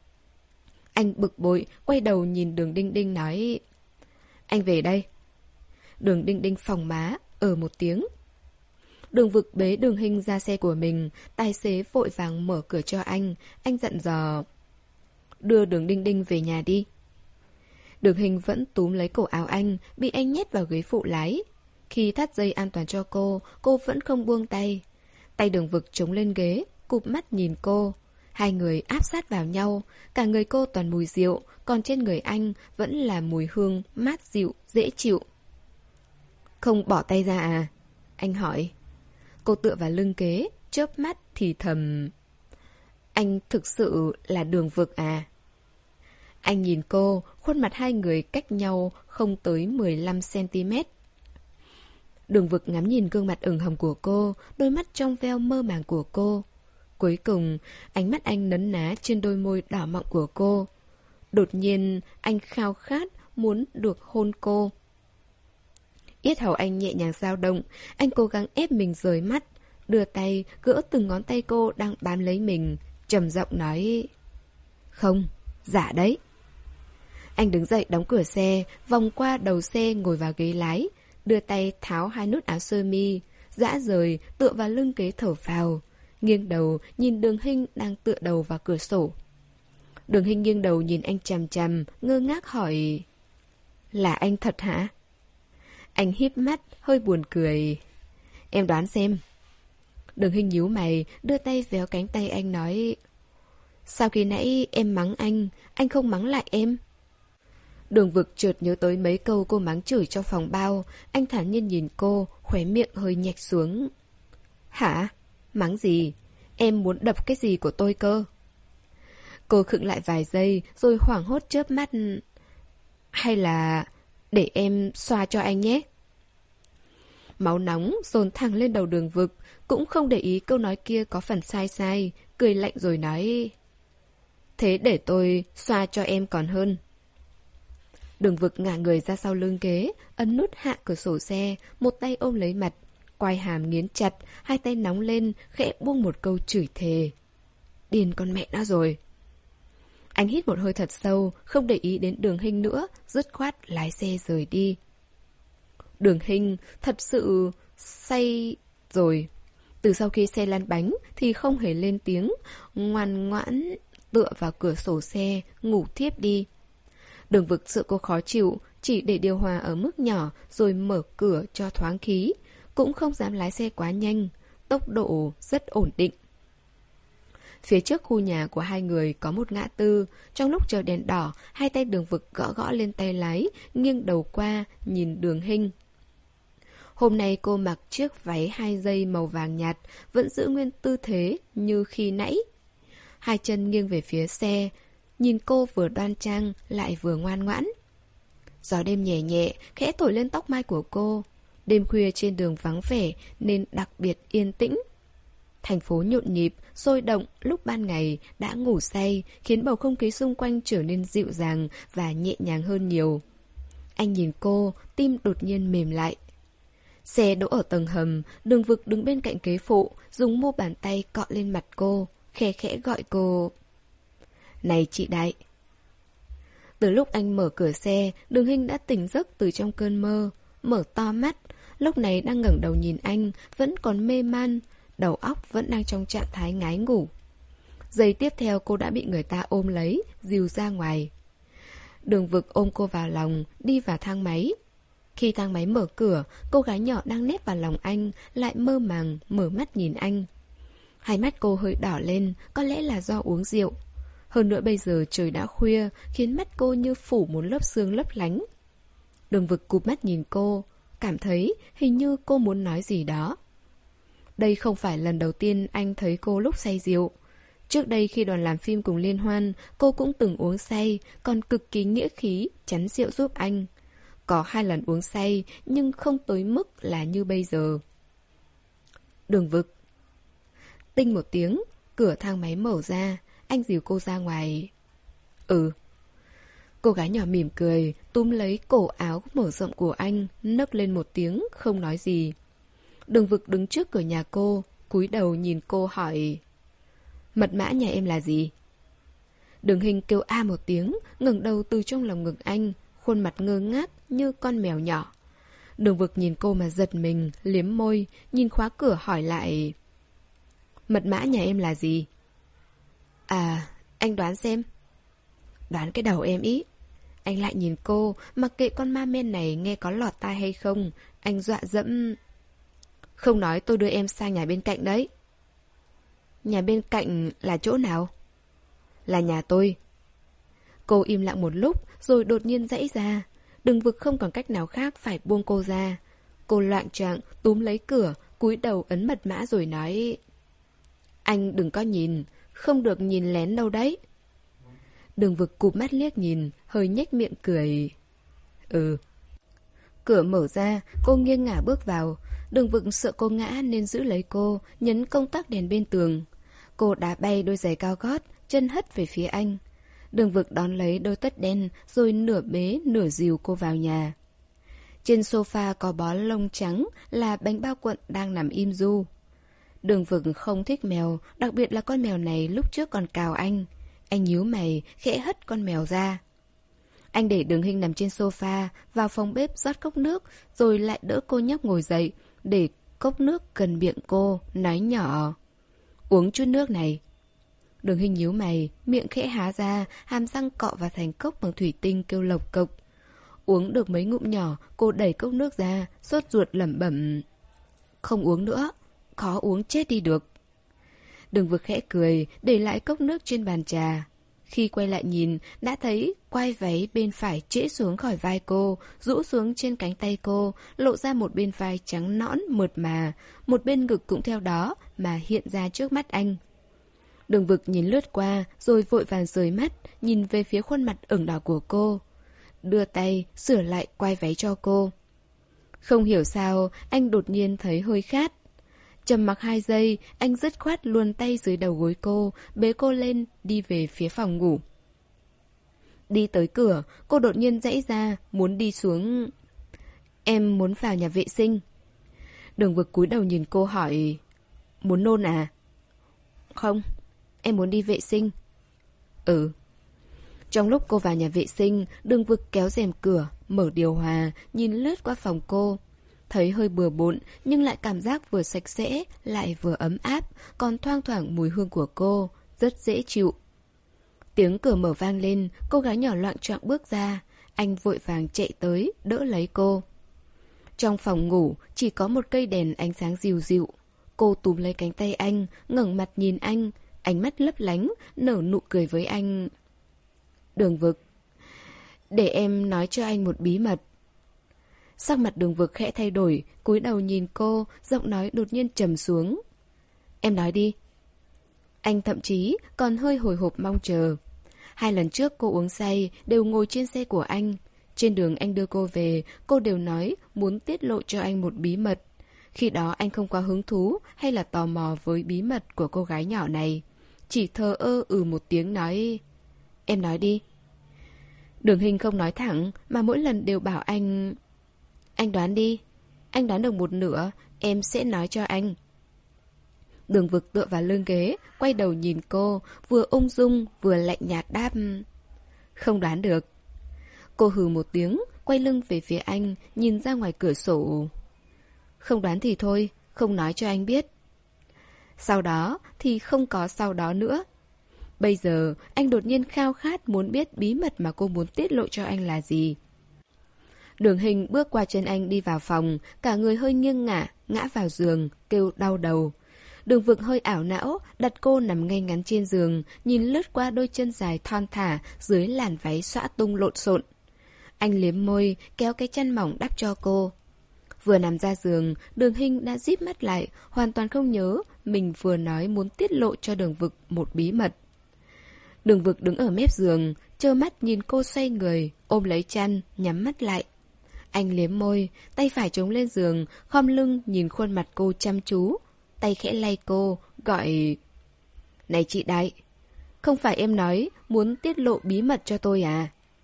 Anh bực bội, quay đầu nhìn Đường Đinh Đinh nói. Anh về đây. Đường Đinh Đinh phòng má, ở một tiếng. Đường Vực bế Đường Hinh ra xe của mình, tài xế vội vàng mở cửa cho anh. Anh dặn dò. Đưa Đường Đinh Đinh về nhà đi. Đường Hinh vẫn túm lấy cổ áo anh, bị anh nhét vào ghế phụ lái. Khi thắt dây an toàn cho cô, cô vẫn không buông tay. Tay Đường Vực chống lên ghế, cụp mắt nhìn cô. Hai người áp sát vào nhau, cả người cô toàn mùi rượu, còn trên người anh vẫn là mùi hương mát dịu, dễ chịu. Không bỏ tay ra à? Anh hỏi. Cô tựa vào lưng ghế, chớp mắt thì thầm. Anh thực sự là Đường Vực à? Anh nhìn cô, khuôn mặt hai người cách nhau không tới mười lăm xăng-ti-mét. Đường Vực ngắm nhìn gương mặt ửng hồng của cô, đôi mắt trong veo mơ màng của cô. Cuối cùng, ánh mắt anh nấn ná trên đôi môi đỏ mọng của cô. Đột nhiên, anh khao khát muốn được hôn cô. Yết hầu anh nhẹ nhàng dao động, anh cố gắng ép mình rời mắt, đưa tay gỡ từng ngón tay cô đang bám lấy mình, trầm giọng nói. Không, giả đấy. Anh đứng dậy đóng cửa xe, vòng qua đầu xe ngồi vào ghế lái, đưa tay tháo hai nút áo sơ mi, dã rời tựa vào lưng ghế thở phào, nghiêng đầu nhìn Đường Hinh đang tựa đầu vào cửa sổ. Đường Hinh nghiêng đầu nhìn anh chằm chằm, ngơ ngác hỏi. Là anh thật hả? Anh híp mắt, hơi buồn cười. Em đoán xem. Đường Hinh nhíu mày, đưa tay véo cánh tay anh nói: Sao khi nãy em mắng anh, anh không mắng lại em? Đường Vực chợt nhớ tới mấy câu cô mắng chửi trong phòng bao. Anh thản nhiên nhìn cô, khóe miệng hơi nhếch xuống. Hả? Mắng gì? Em muốn đập cái gì của tôi cơ? Cô khựng lại vài giây, rồi hoảng hốt chớp mắt. Hay là để em xoa cho anh nhé? Máu nóng dồn thẳng lên đầu Đường Vực, cũng không để ý câu nói kia có phần sai sai, cười lạnh rồi nói: Thế để tôi xoa cho em còn hơn. Đường Vực ngả người ra sau lưng ghế, ấn nút hạ cửa sổ xe, một tay ôm lấy mặt, quai hàm nghiến chặt, hai tay nóng lên, khẽ buông một câu chửi thề. Điên con mẹ nó rồi. Anh hít một hơi thật sâu, không để ý đến Đường Hinh nữa, dứt khoát lái xe rời đi. Đường Hinh thật sự say rồi. Từ sau khi xe lăn bánh thì không hề lên tiếng, ngoan ngoãn tựa vào cửa sổ xe, ngủ thiếp đi. Đường Vực sợ cô khó chịu, chỉ để điều hòa ở mức nhỏ rồi mở cửa cho thoáng khí, cũng không dám lái xe quá nhanh, tốc độ rất ổn định. Phía trước khu nhà của hai người có một ngã tư. Trong lúc chờ đèn đỏ, hai tay Đường Vực gõ gõ lên tay lái, nghiêng đầu qua, nhìn Đường Hinh. Hôm nay cô mặc chiếc váy hai dây màu vàng nhạt, vẫn giữ nguyên tư thế như khi nãy. Hai chân nghiêng về phía xe, nhìn cô vừa đoan trang lại vừa ngoan ngoãn. Gió đêm nhẹ nhẹ, khẽ thổi lên tóc mai của cô. Đêm khuya trên đường vắng vẻ nên đặc biệt yên tĩnh. Thành phố nhộn nhịp, sôi động lúc ban ngày đã ngủ say, khiến bầu không khí xung quanh trở nên dịu dàng và nhẹ nhàng hơn nhiều. Anh nhìn cô, tim đột nhiên mềm lại. Xe đỗ ở tầng hầm, Đường Vực đứng bên cạnh ghế phụ, dùng mu bàn tay cọ lên mặt cô, khẽ khẽ gọi cô. Này chị Đại. Từ lúc anh mở cửa xe, Đường Hinh đã tỉnh giấc từ trong cơn mơ, mở to mắt, lúc này đang ngẩng đầu nhìn anh, vẫn còn mê man, đầu óc vẫn đang trong trạng thái ngái ngủ. Giây tiếp theo cô đã bị người ta ôm lấy, dìu ra ngoài. Đường Vực ôm cô vào lòng, đi vào thang máy. Khi thang máy mở cửa, cô gái nhỏ đang nép vào lòng anh, lại mơ màng, mở mắt nhìn anh. Hai mắt cô hơi đỏ lên, có lẽ là do uống rượu. Hơn nữa bây giờ trời đã khuya, khiến mắt cô như phủ một lớp sương lấp lánh. Đường Vực cụp mắt nhìn cô, cảm thấy hình như cô muốn nói gì đó. Đây không phải lần đầu tiên anh thấy cô lúc say rượu. Trước đây khi đoàn làm phim cùng Liên Hoan, cô cũng từng uống say, còn cực kỳ nghĩa khí, chắn rượu giúp anh. Có hai lần uống say, nhưng không tới mức là như bây giờ. Đường Vực. Tinh một tiếng, cửa thang máy mở ra, anh dìu cô ra ngoài. Ừ. Cô gái nhỏ mỉm cười, túm lấy cổ áo mở rộng của anh, nấc lên một tiếng, không nói gì. Đường Vực đứng trước cửa nhà cô, cúi đầu nhìn cô hỏi. Mật mã nhà em là gì? Đường Hinh kêu a một tiếng, ngẩng đầu từ trong lòng ngực anh, khuôn mặt ngơ ngác như con mèo nhỏ. Đường Vực nhìn cô mà giật mình, liếm môi, nhìn khóa cửa hỏi lại. Mật mã nhà em là gì? À, anh đoán xem. Đoán cái đầu em ý. Anh lại nhìn cô, mặc kệ con ma men này nghe có lọt tai hay không, anh dọa dẫm. Không nói tôi đưa em sang nhà bên cạnh đấy. Nhà bên cạnh là chỗ nào? Là nhà tôi. Cô im lặng một lúc rồi đột nhiên giãy ra. Đường Vực không còn cách nào khác phải buông cô ra. Cô loạng choạng túm lấy cửa, cúi đầu ấn mật mã rồi nói. Anh đừng có nhìn, không được nhìn lén đâu đấy. Đường Vực cụp mắt liếc nhìn, hơi nhếch miệng cười. Ừ. Cửa mở ra, cô nghiêng ngả bước vào. Đường Vực sợ cô ngã nên giữ lấy cô, nhấn công tắc đèn bên tường. Cô đá bay đôi giày cao gót, chân hất về phía anh. Đường Vực đón lấy đôi tất đen, rồi nửa bế nửa dìu cô vào nhà. Trên sofa có bó lông trắng là bánh bao cuộn đang nằm im ru. Đường Vực không thích mèo, đặc biệt là con mèo này lúc trước còn cào anh. Anh nhíu mày, khẽ hất con mèo ra. Anh để Đường Hinh nằm trên sofa, vào phòng bếp rót cốc nước, rồi lại đỡ cô nhóc ngồi dậy, để cốc nước gần miệng cô, nói nhỏ. Uống chút nước này. Đường Hinh nhíu mày, miệng khẽ há ra, hàm răng cọ vào thành cốc bằng thủy tinh kêu lộc cộc. Uống được mấy ngụm nhỏ, cô đẩy cốc nước ra, sốt ruột lẩm bẩm. Không uống nữa, khó uống chết đi được. Đường Vực khẽ cười, để lại cốc nước trên bàn trà. Khi quay lại nhìn, đã thấy quai váy bên phải trễ xuống khỏi vai cô, rũ xuống trên cánh tay cô, lộ ra một bên vai trắng nõn mượt mà, một bên ngực cũng theo đó mà hiện ra trước mắt anh. Đường Vực nhìn lướt qua, rồi vội vàng rời mắt, nhìn về phía khuôn mặt ửng đỏ của cô. Đưa tay, sửa lại quai váy cho cô. Không hiểu sao, anh đột nhiên thấy hơi khát. Trầm mặc hai giây, anh dứt khoát luồn tay dưới đầu gối cô, bế cô lên, đi về phía phòng ngủ. Đi tới cửa, cô đột nhiên giãy ra, muốn đi xuống. Em muốn vào nhà vệ sinh. Đường Vực cúi đầu nhìn cô hỏi, muốn nôn à? Không, em muốn đi vệ sinh. Ừ. Trong lúc cô vào nhà vệ sinh, Đường Vực kéo rèm cửa, mở điều hòa, nhìn lướt qua phòng cô. Thấy hơi bừa bộn, nhưng lại cảm giác vừa sạch sẽ, lại vừa ấm áp, còn thoang thoảng mùi hương của cô, rất dễ chịu. Tiếng cửa mở vang lên, cô gái nhỏ loạng choạng bước ra. Anh vội vàng chạy tới, đỡ lấy cô. Trong phòng ngủ, chỉ có một cây đèn ánh sáng dịu dịu. Cô túm lấy cánh tay anh, ngẩng mặt nhìn anh, ánh mắt lấp lánh, nở nụ cười với anh. Đường Vực, để em nói cho anh một bí mật. Sắc mặt Đường Vực khẽ thay đổi, cúi đầu nhìn cô, giọng nói đột nhiên trầm xuống. Em nói đi. Anh thậm chí còn hơi hồi hộp mong chờ. Hai lần trước cô uống say đều ngồi trên xe của anh. Trên đường anh đưa cô về, cô đều nói muốn tiết lộ cho anh một bí mật. Khi đó anh không quá hứng thú hay là tò mò với bí mật của cô gái nhỏ này. Chỉ thờ ơ ừ một tiếng nói, em nói đi. Đường Hình không nói thẳng mà mỗi lần đều bảo anh, anh đoán đi. Anh đoán được một nửa, em sẽ nói cho anh. Đường Vực tựa vào lưng ghế, quay đầu nhìn cô, vừa ung dung vừa lạnh nhạt đáp, không đoán được. Cô hừ một tiếng, quay lưng về phía anh, nhìn ra ngoài cửa sổ. Không đoán thì thôi, không nói cho anh biết. Sau đó thì không có sau đó nữa. Bây giờ anh đột nhiên khao khát muốn biết bí mật mà cô muốn tiết lộ cho anh là gì. Đường Hình bước qua chân anh đi vào phòng, cả người hơi nghiêng ngả, ngã vào giường, kêu đau đầu. Đường Vực hơi ảo não, đặt cô nằm ngay ngắn trên giường, nhìn lướt qua đôi chân dài thon thả dưới làn váy xõa tung lộn xộn. Anh liếm môi, kéo cái chăn mỏng đắp cho cô. Vừa nằm ra giường, Đường Hình đã díp mắt lại, hoàn toàn không nhớ mình vừa nói muốn tiết lộ cho Đường Vực một bí mật. Đường Vực đứng ở mép giường, trơ mắt nhìn cô xoay người, ôm lấy chăn, nhắm mắt lại. Anh liếm môi, tay phải chống lên giường, khom lưng nhìn khuôn mặt cô chăm chú. Tay khẽ lay cô, gọi, này chị Đại, không phải em nói muốn tiết lộ bí mật cho tôi à?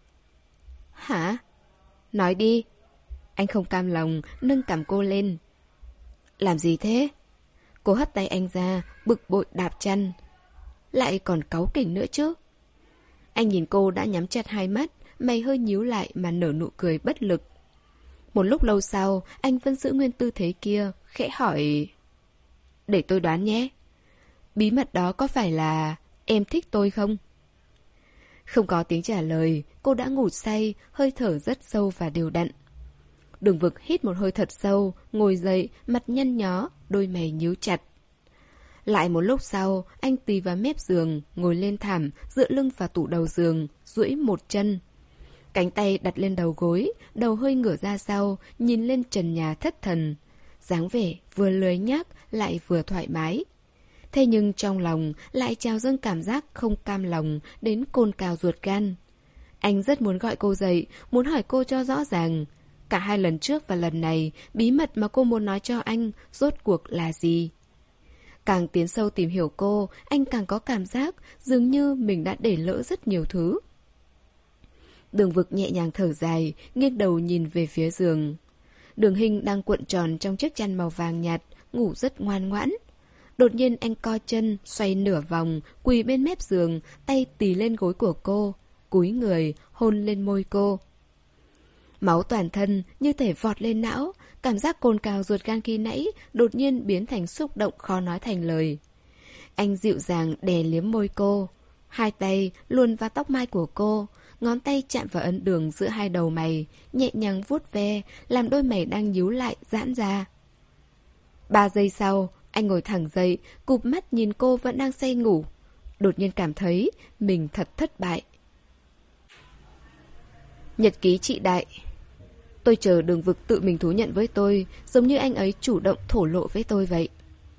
Hả? Nói đi. Anh không cam lòng, nâng cằm cô lên. Làm gì thế? Cô hất tay anh ra, bực bội đạp chăn. Lại còn cáu kỉnh nữa chứ. Anh nhìn cô đã nhắm chặt hai mắt, mày hơi nhíu lại mà nở nụ cười bất lực. Một lúc lâu sau, anh vẫn giữ nguyên tư thế kia, khẽ hỏi, để tôi đoán nhé, bí mật đó có phải là em thích tôi không? Không có tiếng trả lời, cô đã ngủ say, hơi thở rất sâu và đều đặn. Đường Vực hít một hơi thật sâu, ngồi dậy, mặt nhăn nhó, đôi mày nhíu chặt. Lại một lúc sau, anh tì vào mép giường, ngồi lên thảm, dựa lưng vào tủ đầu giường, duỗi một chân. Cánh tay đặt lên đầu gối, đầu hơi ngửa ra sau, nhìn lên trần nhà thất thần. Dáng vẻ vừa lười nhác lại vừa thoải mái. Thế nhưng trong lòng lại trào dâng cảm giác không cam lòng đến cồn cào ruột gan. Anh rất muốn gọi cô dậy, muốn hỏi cô cho rõ ràng. Cả hai lần trước và lần này, bí mật mà cô muốn nói cho anh rốt cuộc là gì? Càng tiến sâu tìm hiểu cô, anh càng có cảm giác dường như mình đã để lỡ rất nhiều thứ. Đường Vực nhẹ nhàng thở dài, nghiêng đầu nhìn về phía giường. Đường Hình đang cuộn tròn trong chiếc chăn màu vàng nhạt, ngủ rất ngoan ngoãn. Đột nhiên anh co chân, xoay nửa vòng, quỳ bên mép giường, tay tì lên gối của cô, cúi người, hôn lên môi cô. Máu toàn thân như thể vọt lên não, cảm giác cồn cào ruột gan khi nãy đột nhiên biến thành xúc động khó nói thành lời. Anh dịu dàng đè liếm môi cô, hai tay luồn vào tóc mai của cô, ngón tay chạm vào ấn đường giữa hai đầu mày, nhẹ nhàng vuốt ve, làm đôi mày đang nhíu lại giãn ra. Ba giây sau, Anh ngồi thẳng dậy, cụp mắt nhìn cô vẫn đang say ngủ. Đột nhiên cảm thấy mình thật thất bại. Nhật ký chị Đại. Tôi chờ Đường Vực tự mình thú nhận với tôi, giống như anh ấy chủ động thổ lộ với tôi vậy.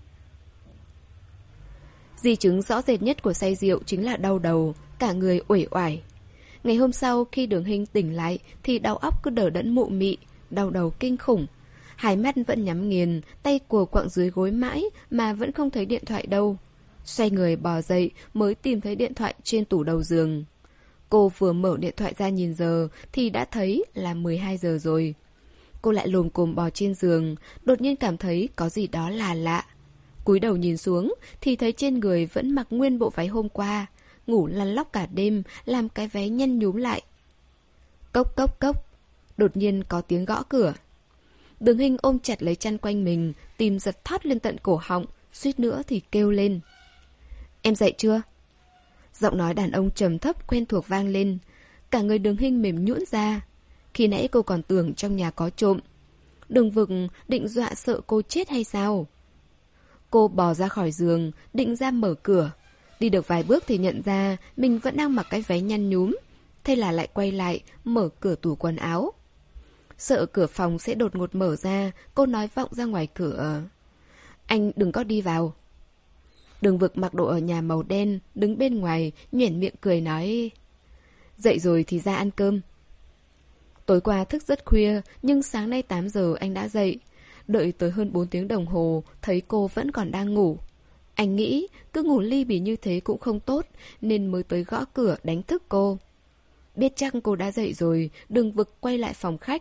Di chứng rõ rệt nhất của say rượu chính là đau đầu, cả người uể oải. Ngày hôm sau khi Đường Hinh tỉnh lại thì đầu óc cứ đờ đẫn mụ mị, đau đầu kinh khủng. Hai mắt vẫn nhắm nghiền, tay cùa quặng dưới gối mãi mà vẫn không thấy điện thoại đâu. Xoay người bò dậy mới tìm thấy điện thoại trên tủ đầu giường. Cô vừa mở điện thoại ra nhìn giờ thì đã thấy là mười hai giờ rồi. Cô lại lồm cồm bò trên giường, đột nhiên cảm thấy có gì đó là lạ. Cúi đầu nhìn xuống thì thấy trên người vẫn mặc nguyên bộ váy hôm qua, ngủ lăn lóc cả đêm làm cái váy nhăn nhúm lại. Cốc cốc cốc, đột nhiên có tiếng gõ cửa. Đường Hinh ôm chặt lấy chăn quanh mình, tim giật thót lên tận cổ họng, suýt nữa thì kêu lên. Em dậy chưa? Giọng nói đàn ông trầm thấp quen thuộc vang lên. Cả người Đường Hinh mềm nhũn ra. Khi nãy cô còn tưởng trong nhà có trộm. Đường Vực định dọa sợ cô chết hay sao? Cô bò ra khỏi giường, định ra mở cửa. Đi được vài bước thì nhận ra mình vẫn đang mặc cái váy nhăn nhúm. Thế là lại quay lại, mở cửa tủ quần áo. Sợ cửa phòng sẽ đột ngột mở ra, cô nói vọng ra ngoài cửa. Anh đừng có đi vào. Đường Vực mặc đồ ở nhà màu đen, đứng bên ngoài, nhoẻn miệng cười nói. Dậy rồi thì ra ăn cơm. Tối qua thức rất khuya, nhưng sáng nay tám giờ anh đã dậy. Đợi tới hơn bốn tiếng đồng hồ, thấy cô vẫn còn đang ngủ. Anh nghĩ cứ ngủ ly bì như thế cũng không tốt, nên mới tới gõ cửa đánh thức cô. Biết chắc cô đã dậy rồi, Đường Vực quay lại phòng khách.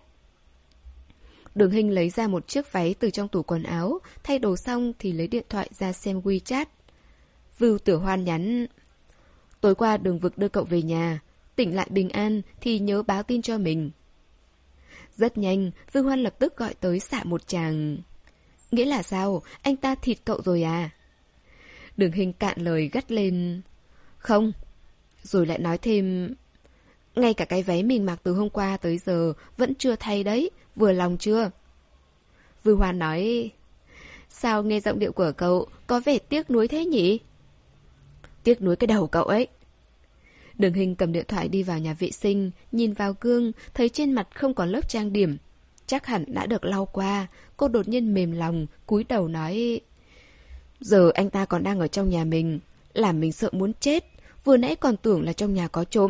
Đường Hinh lấy ra một chiếc váy từ trong tủ quần áo, thay đồ xong thì lấy điện thoại ra xem WeChat. Vưu Tiểu Hoan nhắn. Tối qua Đường Vực đưa cậu về nhà, tỉnh lại bình an thì nhớ báo tin cho mình. Rất nhanh, Vưu Hoan lập tức gọi tới xạ một chàng. Nghĩa là sao? Anh ta thịt cậu rồi à? Đường Hinh cạn lời gắt lên. Không. Rồi lại nói thêm. Ngay cả cái váy mình mặc từ hôm qua tới giờ vẫn chưa thay đấy, vừa lòng chưa? Vưu Hoan nói. Sao nghe giọng điệu của cậu có vẻ tiếc nuối thế nhỉ? Tiếc nuối cái đầu cậu ấy. Đường Hinh cầm điện thoại đi vào nhà vệ sinh, nhìn vào gương, thấy trên mặt không còn lớp trang điểm. Chắc hẳn đã được lau qua, cô đột nhiên mềm lòng, cúi đầu nói. Giờ anh ta còn đang ở trong nhà mình, làm mình sợ muốn chết, vừa nãy còn tưởng là trong nhà có trộm.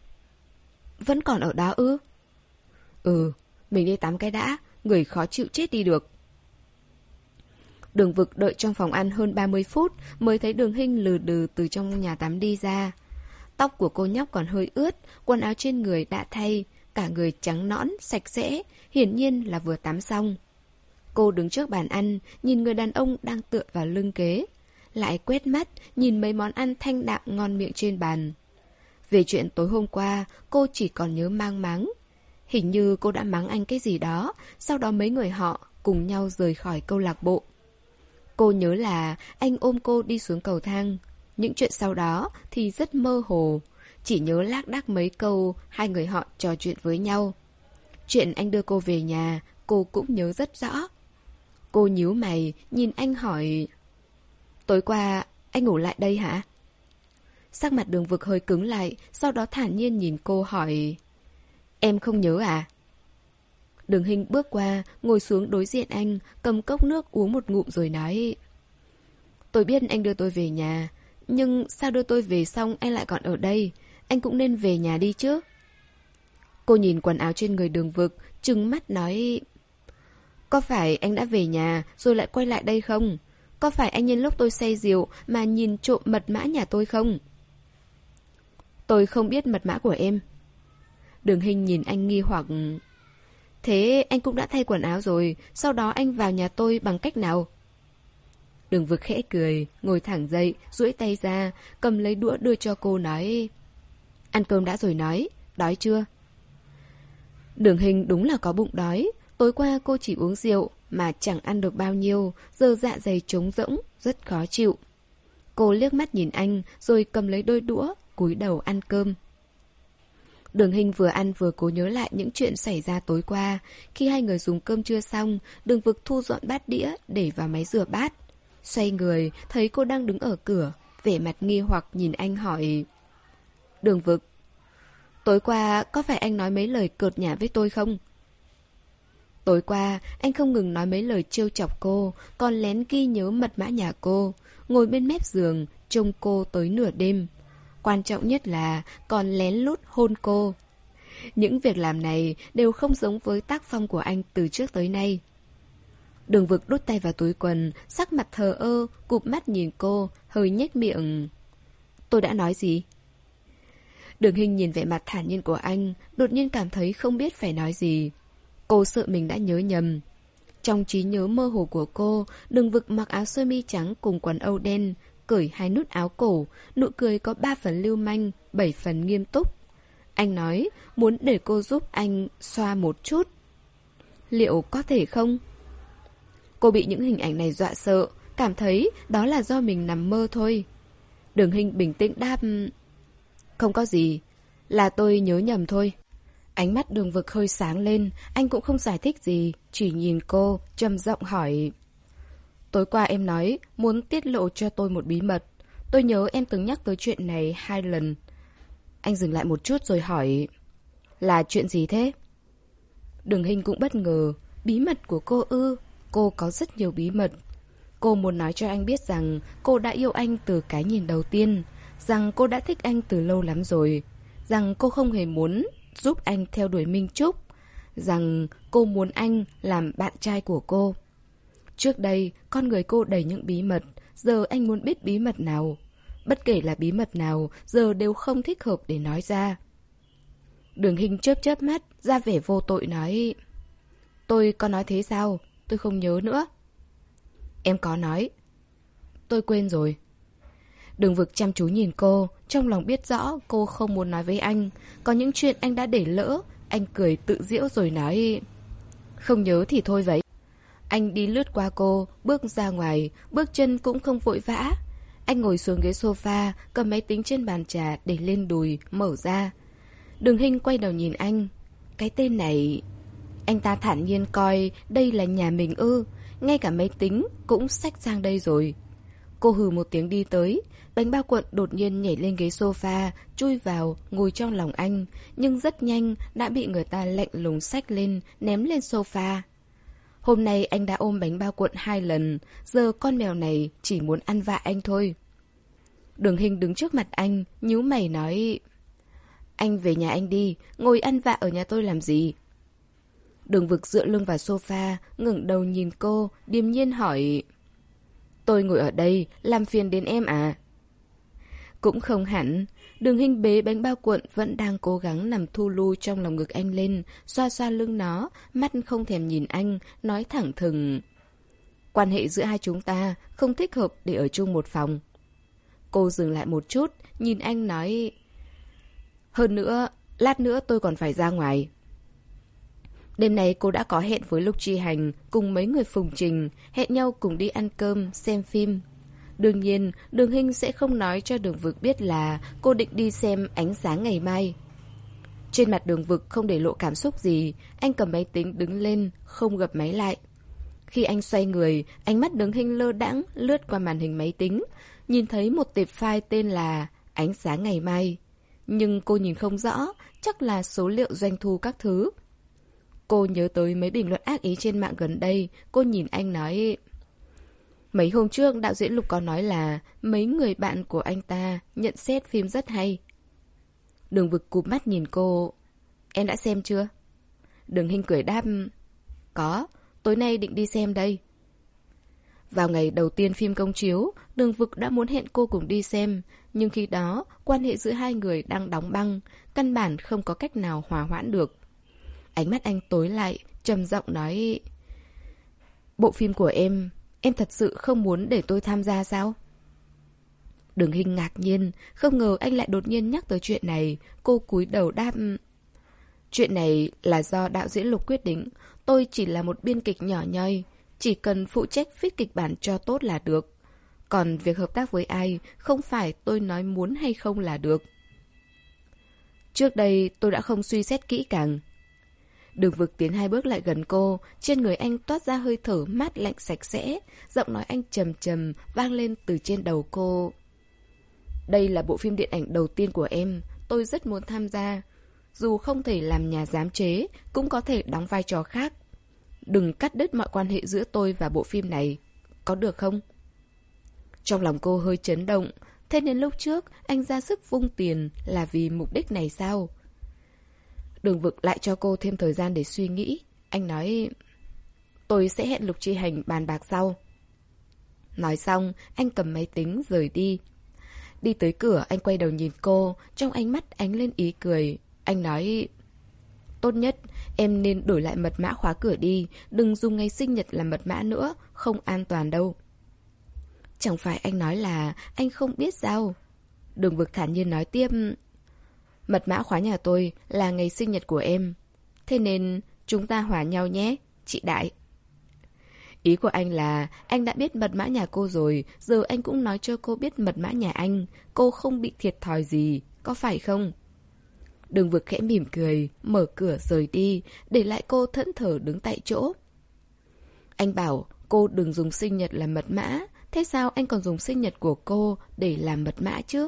Vẫn còn ở đó ư? Ừ, mình đi tắm cái đã, người khó chịu chết đi được. Đường Vực đợi trong phòng ăn hơn ba mươi phút mới thấy Đường Hinh lừ đừ từ trong nhà tắm đi ra. Tóc của cô nhóc còn hơi ướt, quần áo trên người đã thay, cả người trắng nõn, sạch sẽ, hiển nhiên là vừa tắm xong. Cô đứng trước bàn ăn, nhìn người đàn ông đang tựa vào lưng ghế. Lại quét mắt, nhìn mấy món ăn thanh đạm ngon miệng trên bàn. Về chuyện tối hôm qua, cô chỉ còn nhớ mang máng. Hình như cô đã mắng anh cái gì đó, sau đó mấy người họ cùng nhau rời khỏi câu lạc bộ. Cô nhớ là anh ôm cô đi xuống cầu thang. Những chuyện sau đó thì rất mơ hồ, chỉ nhớ lác đác mấy câu hai người họ trò chuyện với nhau. Chuyện anh đưa cô về nhà, cô cũng nhớ rất rõ. Cô nhíu mày, nhìn anh hỏi. Tối qua, anh ngủ lại đây hả? Sắc mặt Đường Vực hơi cứng lại, sau đó thản nhiên nhìn cô hỏi. Em không nhớ à? Đường Hinh bước qua, ngồi xuống đối diện anh, cầm cốc nước uống một ngụm rồi nói. Tôi biết anh đưa tôi về nhà, nhưng sao đưa tôi về xong anh lại còn ở đây? Anh cũng nên về nhà đi chứ. Cô nhìn quần áo trên người Đường Vực, trừng mắt nói. Có phải anh đã về nhà rồi lại quay lại đây không? Có phải anh nhân lúc tôi say rượu mà nhìn trộm mật mã nhà tôi không? Tôi không biết mật mã của em. Đường Hinh nhìn anh nghi hoặc. Thế anh cũng đã thay quần áo rồi, sau đó anh vào nhà tôi bằng cách nào? Đường Vực khẽ cười, ngồi thẳng dậy, duỗi tay ra, cầm lấy đũa đưa cho cô nói. Ăn cơm đã rồi nói, đói chưa? Đường Hinh đúng là có bụng đói. Tối qua cô chỉ uống rượu mà chẳng ăn được bao nhiêu, giờ dạ dày trống rỗng, rất khó chịu. Cô liếc mắt nhìn anh rồi cầm lấy đôi đũa, cúi đầu ăn cơm. Đường Hinh vừa ăn vừa cố nhớ lại những chuyện xảy ra tối qua. Khi hai người dùng cơm trưa xong, Đường Vực thu dọn bát đĩa để vào máy rửa bát. Xoay người, thấy cô đang đứng ở cửa, vẻ mặt nghi hoặc nhìn anh hỏi. Đường Vực, tối qua có phải anh nói mấy lời cợt nhả với tôi không? Tối qua, anh không ngừng nói mấy lời trêu chọc cô, còn lén ghi nhớ mật mã nhà cô, ngồi bên mép giường, trông cô tới nửa đêm. Quan trọng nhất là còn lén lút hôn cô. Những việc làm này đều không giống với tác phong của anh từ trước tới nay. Đường Vực đút tay vào túi quần, sắc mặt thờ ơ, cụp mắt nhìn cô, hơi nhếch miệng. Tôi đã nói gì? Đường Hinh nhìn vẻ mặt thản nhiên của anh, đột nhiên cảm thấy không biết phải nói gì. Cô sợ mình đã nhớ nhầm. Trong trí nhớ mơ hồ của cô, Đường Vực mặc áo sơ mi trắng cùng quần âu đen, cởi hai nút áo cổ, nụ cười có ba phần lưu manh, bảy phần nghiêm túc. Anh nói muốn để cô giúp anh xoa một chút. Liệu có thể không? Cô bị những hình ảnh này dọa sợ, cảm thấy đó là do mình nằm mơ thôi. Đường Hinh bình tĩnh đáp. Không có gì, là tôi nhớ nhầm thôi. Ánh mắt Đường Vực hơi sáng lên, anh cũng không giải thích gì, chỉ nhìn cô, trầm giọng hỏi. Tối qua em nói muốn tiết lộ cho tôi một bí mật. Tôi nhớ em từng nhắc tới chuyện này hai lần. Anh dừng lại một chút rồi hỏi. Là chuyện gì thế? Đường Hinh cũng bất ngờ. Bí mật của cô ư? Cô có rất nhiều bí mật. Cô muốn nói cho anh biết rằng cô đã yêu anh từ cái nhìn đầu tiên, rằng cô đã thích anh từ lâu lắm rồi, rằng cô không hề muốn giúp anh theo đuổi Minh Trúc, rằng cô muốn anh làm bạn trai của cô. Trước đây, con người cô đầy những bí mật, giờ anh muốn biết bí mật nào. Bất kể là bí mật nào, giờ đều không thích hợp để nói ra. Đường Hinh chớp chớp mắt, ra vẻ vô tội nói. Tôi có nói thế sao? Tôi không nhớ nữa. Em có nói. Tôi quên rồi. Đường Vực chăm chú nhìn cô, trong lòng biết rõ cô không muốn nói với anh. Có những chuyện anh đã để lỡ. Anh cười tự giễu rồi nói. Không nhớ thì thôi vậy. Anh đi lướt qua cô, bước ra ngoài, bước chân cũng không vội vã. Anh ngồi xuống ghế sofa, cầm máy tính trên bàn trà để lên đùi, mở ra. Đường Hinh quay đầu nhìn anh. Cái tên này... Anh ta thản nhiên coi đây là nhà mình ư. Ngay cả máy tính cũng xách sang đây rồi. Cô hừ một tiếng đi tới. Bánh bao cuộn đột nhiên nhảy lên ghế sofa, chui vào, ngồi trong lòng anh. Nhưng rất nhanh đã bị người ta lạnh lùng xách lên, ném lên sofa. Hôm nay anh đã ôm bánh bao cuộn hai lần. Giờ con mèo này chỉ muốn ăn vạ anh thôi. Đường Hinh đứng trước mặt anh, nhíu mày nói. Anh về nhà anh đi, ngồi ăn vạ ở nhà tôi làm gì? Đường Vực dựa lưng vào sofa, ngẩng đầu nhìn cô, điềm nhiên hỏi. Tôi ngồi ở đây, làm phiền đến em à? Cũng không hẳn. Đường Hinh bế bánh bao cuộn vẫn đang cố gắng nằm thu lu trong lòng ngực anh lên, xoa xoa lưng nó, mắt không thèm nhìn anh, nói thẳng thừng. Quan hệ giữa hai chúng ta không thích hợp để ở chung một phòng. Cô dừng lại một chút, nhìn anh nói. Hơn nữa, lát nữa tôi còn phải ra ngoài. Đêm nay cô đã có hẹn với Lục Chi Hành cùng mấy người phùng trình, hẹn nhau cùng đi ăn cơm, xem phim. Đương nhiên, Đường Hinh sẽ không nói cho Đường Vực biết là cô định đi xem Ánh Sáng ngày mai. Trên mặt Đường Vực không để lộ cảm xúc gì, anh cầm máy tính đứng lên, không gập máy lại. Khi anh xoay người, ánh mắt Đường Hinh lơ đãng lướt qua màn hình máy tính, nhìn thấy một tệp file tên là Ánh Sáng ngày mai. Nhưng cô nhìn không rõ, chắc là số liệu doanh thu các thứ. Cô nhớ tới mấy bình luận ác ý trên mạng gần đây, cô nhìn anh nói. Mấy hôm trước đạo diễn Lục có nói là mấy người bạn của anh ta nhận xét phim rất hay. Đường Vực cụp mắt nhìn cô. Em đã xem chưa? Đường Hinh cười đáp. Có, tối nay định đi xem đây. Vào ngày đầu tiên phim công chiếu, Đường Vực đã muốn hẹn cô cùng đi xem. Nhưng khi đó, quan hệ giữa hai người đang đóng băng, căn bản không có cách nào hòa hoãn được. Ánh mắt anh tối lại, trầm giọng nói. Bộ phim của em, em thật sự không muốn để tôi tham gia sao? Đường Hinh ngạc nhiên, không ngờ anh lại đột nhiên nhắc tới chuyện này. Cô cúi đầu đáp. Chuyện này là do đạo diễn Lục quyết định. Tôi chỉ là một biên kịch nhỏ nhoi, chỉ cần phụ trách viết kịch bản cho tốt là được. Còn việc hợp tác với ai, không phải tôi nói muốn hay không là được. Trước đây tôi đã không suy xét kỹ càng. Đường Vực tiến hai bước lại gần cô, trên người anh toát ra hơi thở mát lạnh sạch sẽ, giọng nói anh trầm trầm vang lên từ trên đầu cô. Đây là bộ phim điện ảnh đầu tiên của em, tôi rất muốn tham gia. Dù không thể làm nhà giám chế, cũng có thể đóng vai trò khác. Đừng cắt đứt mọi quan hệ giữa tôi và bộ phim này, có được không? Trong lòng cô hơi chấn động, thế nên lúc trước anh ra sức vung tiền là vì mục đích này sao? Đường Vực lại cho cô thêm thời gian để suy nghĩ. Anh nói, tôi sẽ hẹn Lục Chi Hành bàn bạc sau. Nói xong, anh cầm máy tính rời đi. Đi tới cửa, anh quay đầu nhìn cô, trong ánh mắt ánh lên ý cười. Anh nói, tốt nhất em nên đổi lại mật mã khóa cửa đi, đừng dùng ngày sinh nhật làm mật mã nữa, không an toàn đâu. Chẳng phải anh nói là anh không biết sao? Đường Vực thản nhiên nói tiếp, mật mã khóa nhà tôi là ngày sinh nhật của em, thế nên chúng ta hòa nhau nhé, chị Đại. Ý của anh là anh đã biết mật mã nhà cô rồi, giờ anh cũng nói cho cô biết mật mã nhà anh, cô không bị thiệt thòi gì, có phải không? Đường Vực khẽ mỉm cười, mở cửa rời đi, để lại cô thẫn thờ đứng tại chỗ. Anh bảo cô đừng dùng sinh nhật làm mật mã, thế sao anh còn dùng sinh nhật của cô để làm mật mã chứ?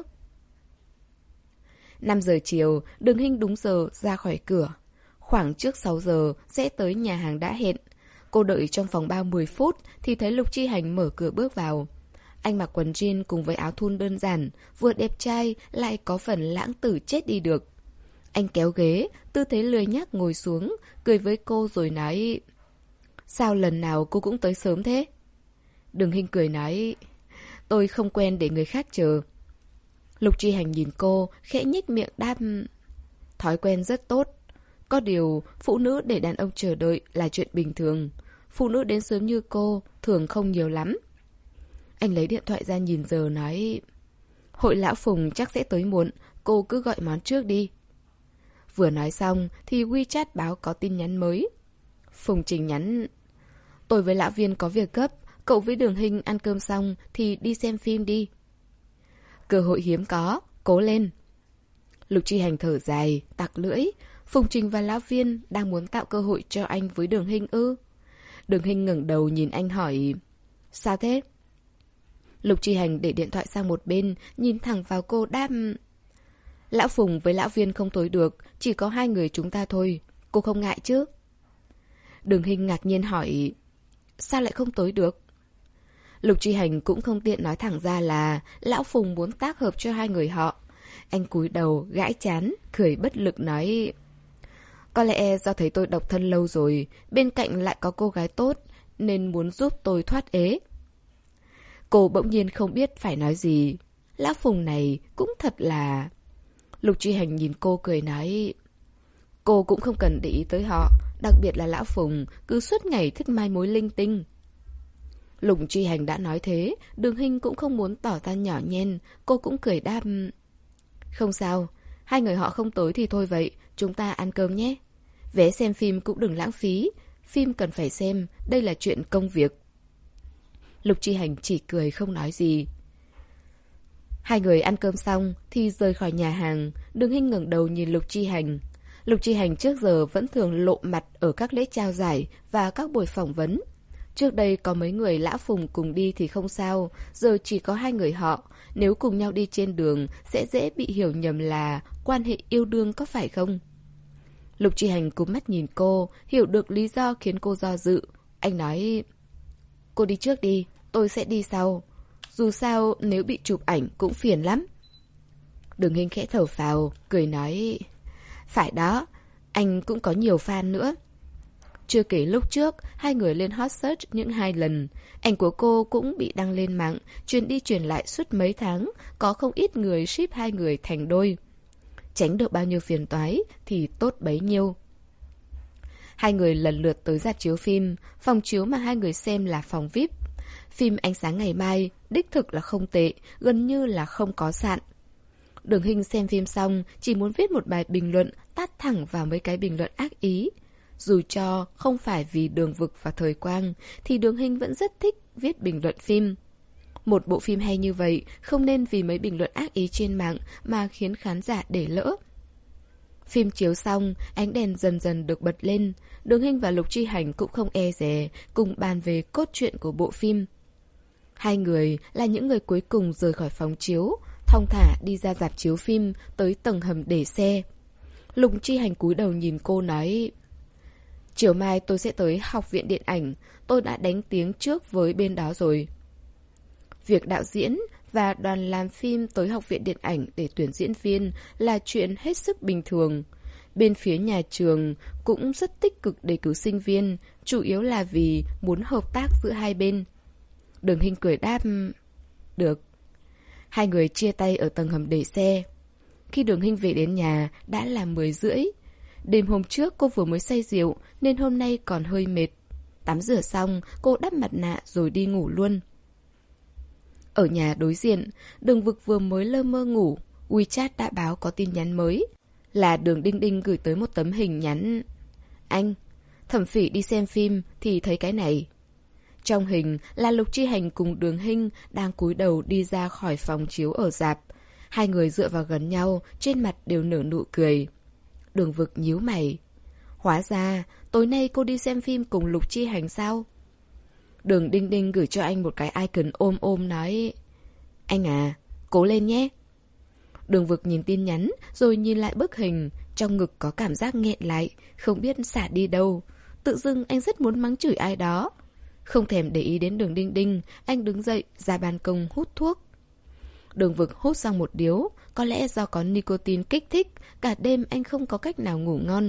năm giờ chiều, Đường Hinh đúng giờ ra khỏi cửa. Khoảng trước sáu giờ sẽ tới nhà hàng đã hẹn. Cô đợi trong phòng bao mười phút thì thấy Lục Chi Hành mở cửa bước vào. Anh mặc quần jean cùng với áo thun đơn giản, vừa đẹp trai lại có phần lãng tử chết đi được. Anh kéo ghế, tư thế lười nhác ngồi xuống, cười với cô rồi nói, sao lần nào cô cũng tới sớm thế? Đường Hinh cười nói, tôi không quen để người khác chờ. Lục Chi Hành nhìn cô, khẽ nhếch miệng đáp, thói quen rất tốt. Có điều, phụ nữ để đàn ông chờ đợi là chuyện bình thường. Phụ nữ đến sớm như cô thường không nhiều lắm. Anh lấy điện thoại ra nhìn giờ nói, hội lão Phùng chắc sẽ tới muộn, cô cứ gọi món trước đi. Vừa nói xong thì WeChat báo có tin nhắn mới. Phùng Trình nhắn, tôi với lão Viên có việc gấp, cậu với Đường Hinh ăn cơm xong thì đi xem phim đi. Cơ hội hiếm có, cố lên. Lục Chi Hành thở dài, tặc lưỡi. Phùng Trình và lão Viên đang muốn tạo cơ hội cho anh với Đường Hinh ư? Đường Hinh ngẩng đầu nhìn anh hỏi, sao thế? Lục Chi Hành để điện thoại sang một bên, nhìn thẳng vào cô đáp, lão Phùng với lão Viên không tối được, chỉ có hai người chúng ta thôi, cô không ngại chứ? Đường Hinh ngạc nhiên hỏi, sao lại không tối được? Lục Chi Hành cũng không tiện nói thẳng ra là lão Phùng muốn tác hợp cho hai người họ. Anh cúi đầu, gãi chán, cười bất lực nói, có lẽ do thấy tôi độc thân lâu rồi, bên cạnh lại có cô gái tốt, nên muốn giúp tôi thoát ế. Cô bỗng nhiên không biết phải nói gì. Lão Phùng này cũng thật là... Lục Chi Hành nhìn cô cười nói, cô cũng không cần để ý tới họ, đặc biệt là lão Phùng, cứ suốt ngày thích mai mối linh tinh. Lục Chi Hành đã nói thế, Đường Hinh cũng không muốn tỏ ra nhỏ nhen, cô cũng cười đáp, không sao, hai người họ không tối thì thôi vậy, chúng ta ăn cơm nhé. Vé xem phim cũng đừng lãng phí, phim cần phải xem, đây là chuyện công việc. Lục Chi Hành chỉ cười không nói gì. Hai người ăn cơm xong thì rời khỏi nhà hàng, Đường Hinh ngẩng đầu nhìn Lục Chi Hành. Lục Chi Hành trước giờ vẫn thường lộ mặt ở các lễ trao giải và các buổi phỏng vấn. Trước đây có mấy người lão Phùng cùng đi thì không sao, giờ chỉ có hai người họ. Nếu cùng nhau đi trên đường sẽ dễ bị hiểu nhầm là quan hệ yêu đương có phải không? Lục Chi Hành cúm mắt nhìn cô, hiểu được lý do khiến cô do dự. Anh nói, cô đi trước đi, tôi sẽ đi sau. Dù sao nếu bị chụp ảnh cũng phiền lắm. Đường Hinh khẽ thở phào, cười nói, phải đó, anh cũng có nhiều fan nữa. Chưa kể lúc trước, hai người lên hot search những hai lần. Ảnh của cô cũng bị đăng lên mạng, truyền đi truyền lại suốt mấy tháng, có không ít người ship hai người thành đôi. Tránh được bao nhiêu phiền toái thì tốt bấy nhiêu. Hai người lần lượt tới rạp chiếu phim, phòng chiếu mà hai người xem là phòng vi ai pi. Phim Ánh sáng ngày mai, đích thực là không tệ, gần như là không có sạn. Đường Hinh xem phim xong, chỉ muốn viết một bài bình luận tát thẳng vào mấy cái bình luận ác ý. Dù cho không phải vì Đường Vực và Thời Quang, thì Đường Hinh vẫn rất thích viết bình luận phim. Một bộ phim hay như vậy, không nên vì mấy bình luận ác ý trên mạng mà khiến khán giả để lỡ. Phim chiếu xong, ánh đèn dần dần được bật lên. Đường Hinh và Lục Chi Hành cũng không e dè, cùng bàn về cốt truyện của bộ phim. Hai người là những người cuối cùng rời khỏi phòng chiếu, thong thả đi ra rạp chiếu phim, tới tầng hầm để xe. Lục Chi Hành cúi đầu nhìn cô nói: chiều mai tôi sẽ tới học viện điện ảnh, tôi đã đánh tiếng trước với bên đó rồi. Việc đạo diễn và đoàn làm phim tới học viện điện ảnh để tuyển diễn viên là chuyện hết sức bình thường. Bên phía nhà trường cũng rất tích cực đề cử sinh viên, chủ yếu là vì muốn hợp tác giữa hai bên. Đường Hinh cười đáp: được. Hai người chia tay ở tầng hầm để xe. Khi Đường Hinh về đến nhà đã là mười rưỡi. Đêm hôm trước cô vừa mới say rượu nên hôm nay còn hơi mệt. Tắm rửa xong, cô đắp mặt nạ rồi đi ngủ luôn. Ở nhà đối diện, Đường Vực vừa mới lơ mơ ngủ, WeChat đã báo có tin nhắn mới. Là Đường Đinh Đinh gửi tới một tấm hình nhắn: anh, Thẩm Phỉ đi xem phim thì thấy cái này. Trong hình là Lục Chi Hành cùng Đường Hinh đang cúi đầu đi ra khỏi phòng chiếu ở rạp. Hai người dựa vào gần nhau, trên mặt đều nở nụ cười. Đường Vực nhíu mày. Hóa ra, tối nay cô đi xem phim cùng Lục Chi Hành sao? Đường Đinh Đinh gửi cho anh một cái icon ôm ôm nói: anh à, cố lên nhé. Đường Vực nhìn tin nhắn rồi nhìn lại bức hình, trong ngực có cảm giác nghẹn lại, không biết xả đi đâu. Tự dưng anh rất muốn mắng chửi ai đó. Không thèm để ý đến Đường Đinh Đinh, anh đứng dậy ra ban công hút thuốc. Đường Vực hút xong một điếu, có lẽ do có nicotine kích thích, cả đêm anh không có cách nào ngủ ngon.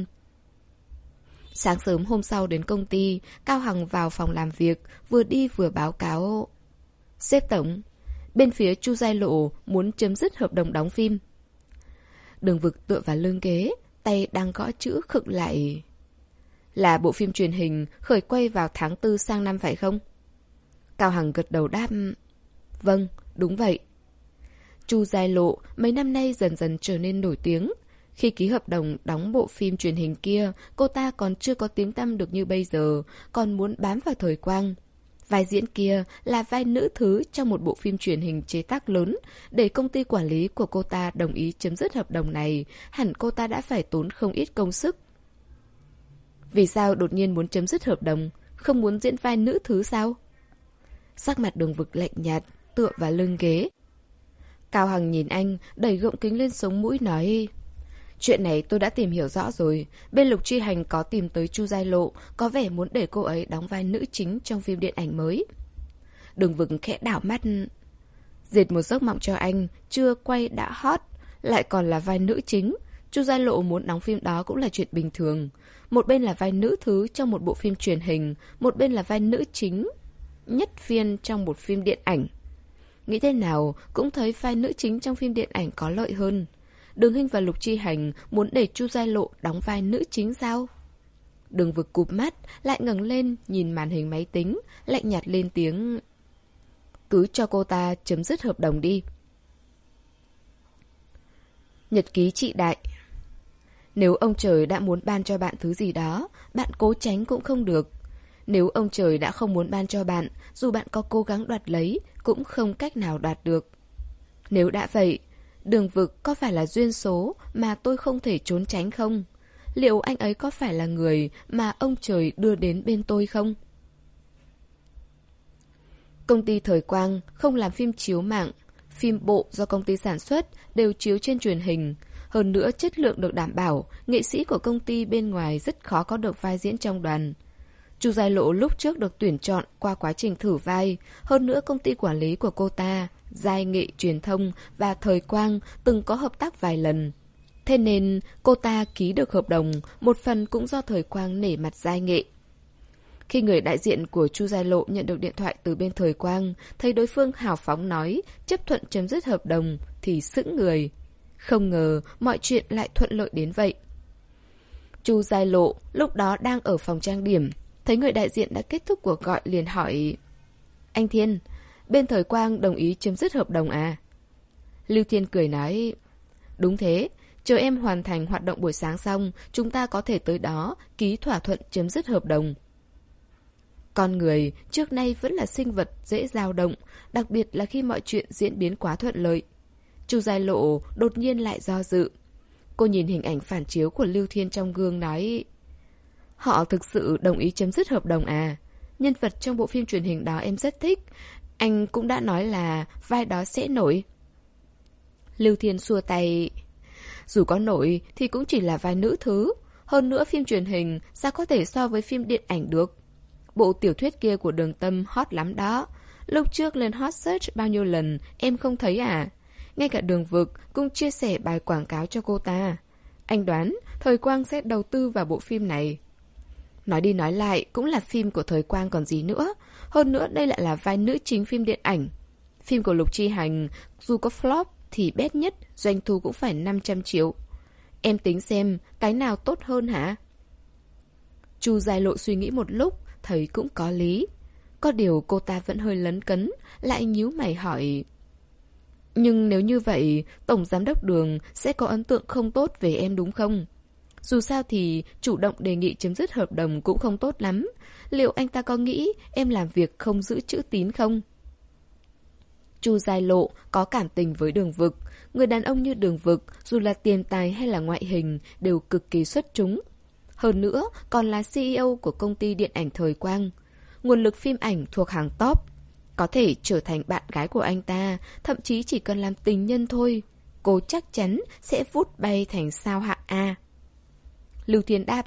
Sáng sớm hôm sau đến công ty, Cao Hằng vào phòng làm việc, vừa đi vừa báo cáo: sếp tổng, bên phía Chu Giai Lộ muốn chấm dứt hợp đồng đóng phim. Đường Vực tựa vào lưng ghế, tay đang gõ chữ khựng lại. Là bộ phim truyền hình khởi quay vào tháng tư sang năm phải không? Cao Hằng gật đầu đáp: vâng, đúng vậy. Chu Giai Lộ mấy năm nay dần dần trở nên nổi tiếng. Khi ký hợp đồng đóng bộ phim truyền hình kia, cô ta còn chưa có tiếng tăm được như bây giờ, còn muốn bám vào thời quang. Vai diễn kia là vai nữ thứ trong một bộ phim truyền hình chế tác lớn. Để công ty quản lý của cô ta đồng ý chấm dứt hợp đồng này, hẳn cô ta đã phải tốn không ít công sức. Vì sao đột nhiên muốn chấm dứt hợp đồng? Không muốn diễn vai nữ thứ sao? Sắc mặt Đường Vực lạnh nhạt, tựa vào lưng ghế. Cao Hằng nhìn anh, đẩy gọng kính lên sống mũi nói: chuyện này tôi đã tìm hiểu rõ rồi. Bên Lục Chi Hành có tìm tới Chu Giai Lộ, có vẻ muốn để cô ấy đóng vai nữ chính trong phim điện ảnh mới. Đường Vực khẽ đảo mắt. Dệt một giấc mộng cho anh, chưa quay đã hot, lại còn là vai nữ chính. Chu Giai Lộ muốn đóng phim đó cũng là chuyện bình thường. Một bên là vai nữ thứ trong một bộ phim truyền hình, một bên là vai nữ chính nhất viên trong một phim điện ảnh. Nghĩ thế nào cũng thấy vai nữ chính trong phim điện ảnh có lợi hơn. Đường Hinh và Lục Chi Hành muốn để Chu Giai Lộ đóng vai nữ chính sao? Đường Vực cụp mắt, lại ngẩng lên nhìn màn hình máy tính, lạnh nhạt lên tiếng: cứ cho cô ta chấm dứt hợp đồng đi. Nhật ký chị Đại. Nếu ông trời đã muốn ban cho bạn thứ gì đó, bạn cố tránh cũng không được. Nếu ông trời đã không muốn ban cho bạn, dù bạn có cố gắng đoạt lấy, cũng không cách nào đoạt được. Nếu đã vậy, Đường Vực có phải là duyên số mà tôi không thể trốn tránh không? Liệu anh ấy có phải là người mà ông trời đưa đến bên tôi không? Công ty Thời Quang không làm phim chiếu mạng. Phim bộ do công ty sản xuất đều chiếu trên truyền hình. Hơn nữa chất lượng được đảm bảo, nghệ sĩ của công ty bên ngoài rất khó có được vai diễn trong đoàn. Chu Giai Lộ lúc trước được tuyển chọn qua quá trình thử vai. Hơn nữa công ty quản lý của cô ta, Giai Nghệ Truyền thông và Thời Quang từng có hợp tác vài lần. Thế nên cô ta ký được hợp đồng, một phần cũng do Thời Quang nể mặt Giai Nghệ. Khi người đại diện của Chu Giai Lộ nhận được điện thoại từ bên Thời Quang, thấy đối phương hào phóng nói chấp thuận chấm dứt hợp đồng thì sững người. Không ngờ mọi chuyện lại thuận lợi đến vậy. Chu Giai Lộ lúc đó đang ở phòng trang điểm, thấy người đại diện đã kết thúc cuộc gọi liền hỏi: anh Thiên, bên Thời Quang đồng ý chấm dứt hợp đồng à? Lưu Thiên cười nói: đúng thế, chờ em hoàn thành hoạt động buổi sáng xong, chúng ta có thể tới đó ký thỏa thuận chấm dứt hợp đồng. Con người trước nay vẫn là sinh vật dễ dao động, đặc biệt là khi mọi chuyện diễn biến quá thuận lợi. Chu Giai Lộ đột nhiên lại do dự. Cô nhìn hình ảnh phản chiếu của Lưu Thiên trong gương nói: Họ thực sự đồng ý chấm dứt hợp đồng à? Nhân vật trong bộ phim truyền hình đó em rất thích. Anh cũng đã nói là vai đó sẽ nổi. Lưu Thiên xua tay: Dù có nổi thì cũng chỉ là vai nữ thứ. Hơn nữa phim truyền hình sao có thể so với phim điện ảnh được. Bộ tiểu thuyết kia của Đường Tâm hot lắm đó. Lúc trước lên hot search bao nhiêu lần em không thấy à? Ngay cả Đường Vực cũng chia sẻ bài quảng cáo cho cô ta. Anh đoán Thời Quang sẽ đầu tư vào bộ phim này. Nói đi nói lại cũng là phim của Thời Quang còn gì nữa. Hơn nữa đây lại là vai nữ chính phim điện ảnh. Phim của Lục Chi Hành dù có flop thì bét nhất doanh thu cũng phải năm trăm triệu. Em tính xem cái nào tốt hơn hả? Chu Giai Lộ suy nghĩ một lúc, thấy cũng có lý. Có điều cô ta vẫn hơi lấn cấn, lại nhíu mày hỏi: Nhưng nếu như vậy, Tổng Giám đốc Đường sẽ có ấn tượng không tốt về em đúng không? Dù sao thì chủ động đề nghị chấm dứt hợp đồng cũng không tốt lắm. Liệu anh ta có nghĩ em làm việc không giữ chữ tín không? Chu Giai Lộ có cảm tình với Đường Vực. Người đàn ông như Đường Vực, dù là tiền tài hay là ngoại hình, đều cực kỳ xuất chúng. Hơn nữa, còn là xê e ô của công ty điện ảnh Thời Quang. Nguồn lực phim ảnh thuộc hàng top. Có thể trở thành bạn gái của anh ta, thậm chí chỉ cần làm tình nhân thôi. Cô chắc chắn sẽ vút bay thành sao hạng A. Lưu Thiên đáp: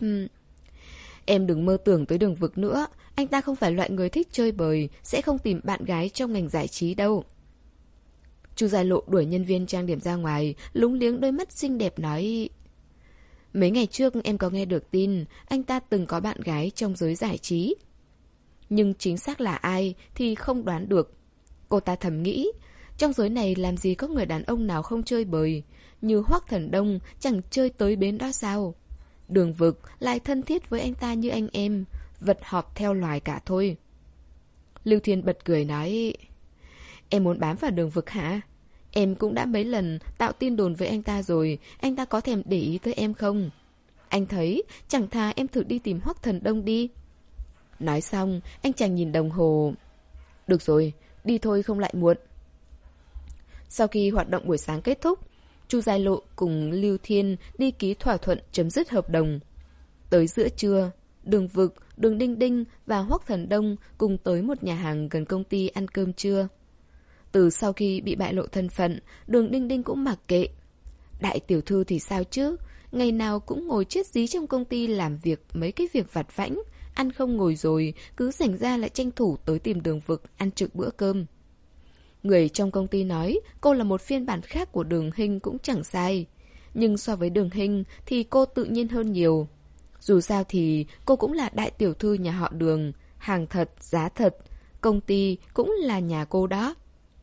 Em đừng mơ tưởng tới Đường Vực nữa. Anh ta không phải loại người thích chơi bời, sẽ không tìm bạn gái trong ngành giải trí đâu. Chu Giai Lộ đuổi nhân viên trang điểm ra ngoài, lúng liếng đôi mắt xinh đẹp nói: Mấy ngày trước em có nghe được tin anh ta từng có bạn gái trong giới giải trí. Nhưng chính xác là ai thì không đoán được. Cô ta thầm nghĩ, trong giới này làm gì có người đàn ông nào không chơi bời. Như Hoắc Thần Đông chẳng chơi tới bến đó sao? Đường Vực lại thân thiết với anh ta như anh em, vật họp theo loài cả thôi. Lưu Thiên bật cười nói: Em muốn bám vào Đường Vực hả? Em cũng đã mấy lần tạo tin đồn với anh ta rồi. Anh ta có thèm để ý tới em không? Anh thấy chẳng thà em thử đi tìm Hoắc Thần Đông đi. Nói xong anh chàng nhìn đồng hồ: Được rồi, đi thôi không lại muộn. Sau khi hoạt động buổi sáng kết thúc, Chu Giai Lộ cùng Lưu Thiên đi ký thỏa thuận chấm dứt hợp đồng. Tới giữa trưa, Đường Vực, Đường Đinh Đinh và Hoắc Thần Đông cùng tới một nhà hàng gần công ty ăn cơm trưa. Từ sau khi bị bại lộ thân phận, Đường Đinh Đinh cũng mặc kệ. Đại tiểu thư thì sao chứ? Ngày nào cũng ngồi chết dí trong công ty làm việc mấy cái việc vặt vãnh, ăn không ngồi rồi, cứ rảnh ra lại tranh thủ tới tìm Đường Vực ăn trực bữa cơm. Người trong công ty nói cô là một phiên bản khác của Đường Hinh cũng chẳng sai. Nhưng so với Đường Hinh thì cô tự nhiên hơn nhiều. Dù sao thì cô cũng là đại tiểu thư nhà họ Đường, hàng thật, giá thật. Công ty cũng là nhà cô đó.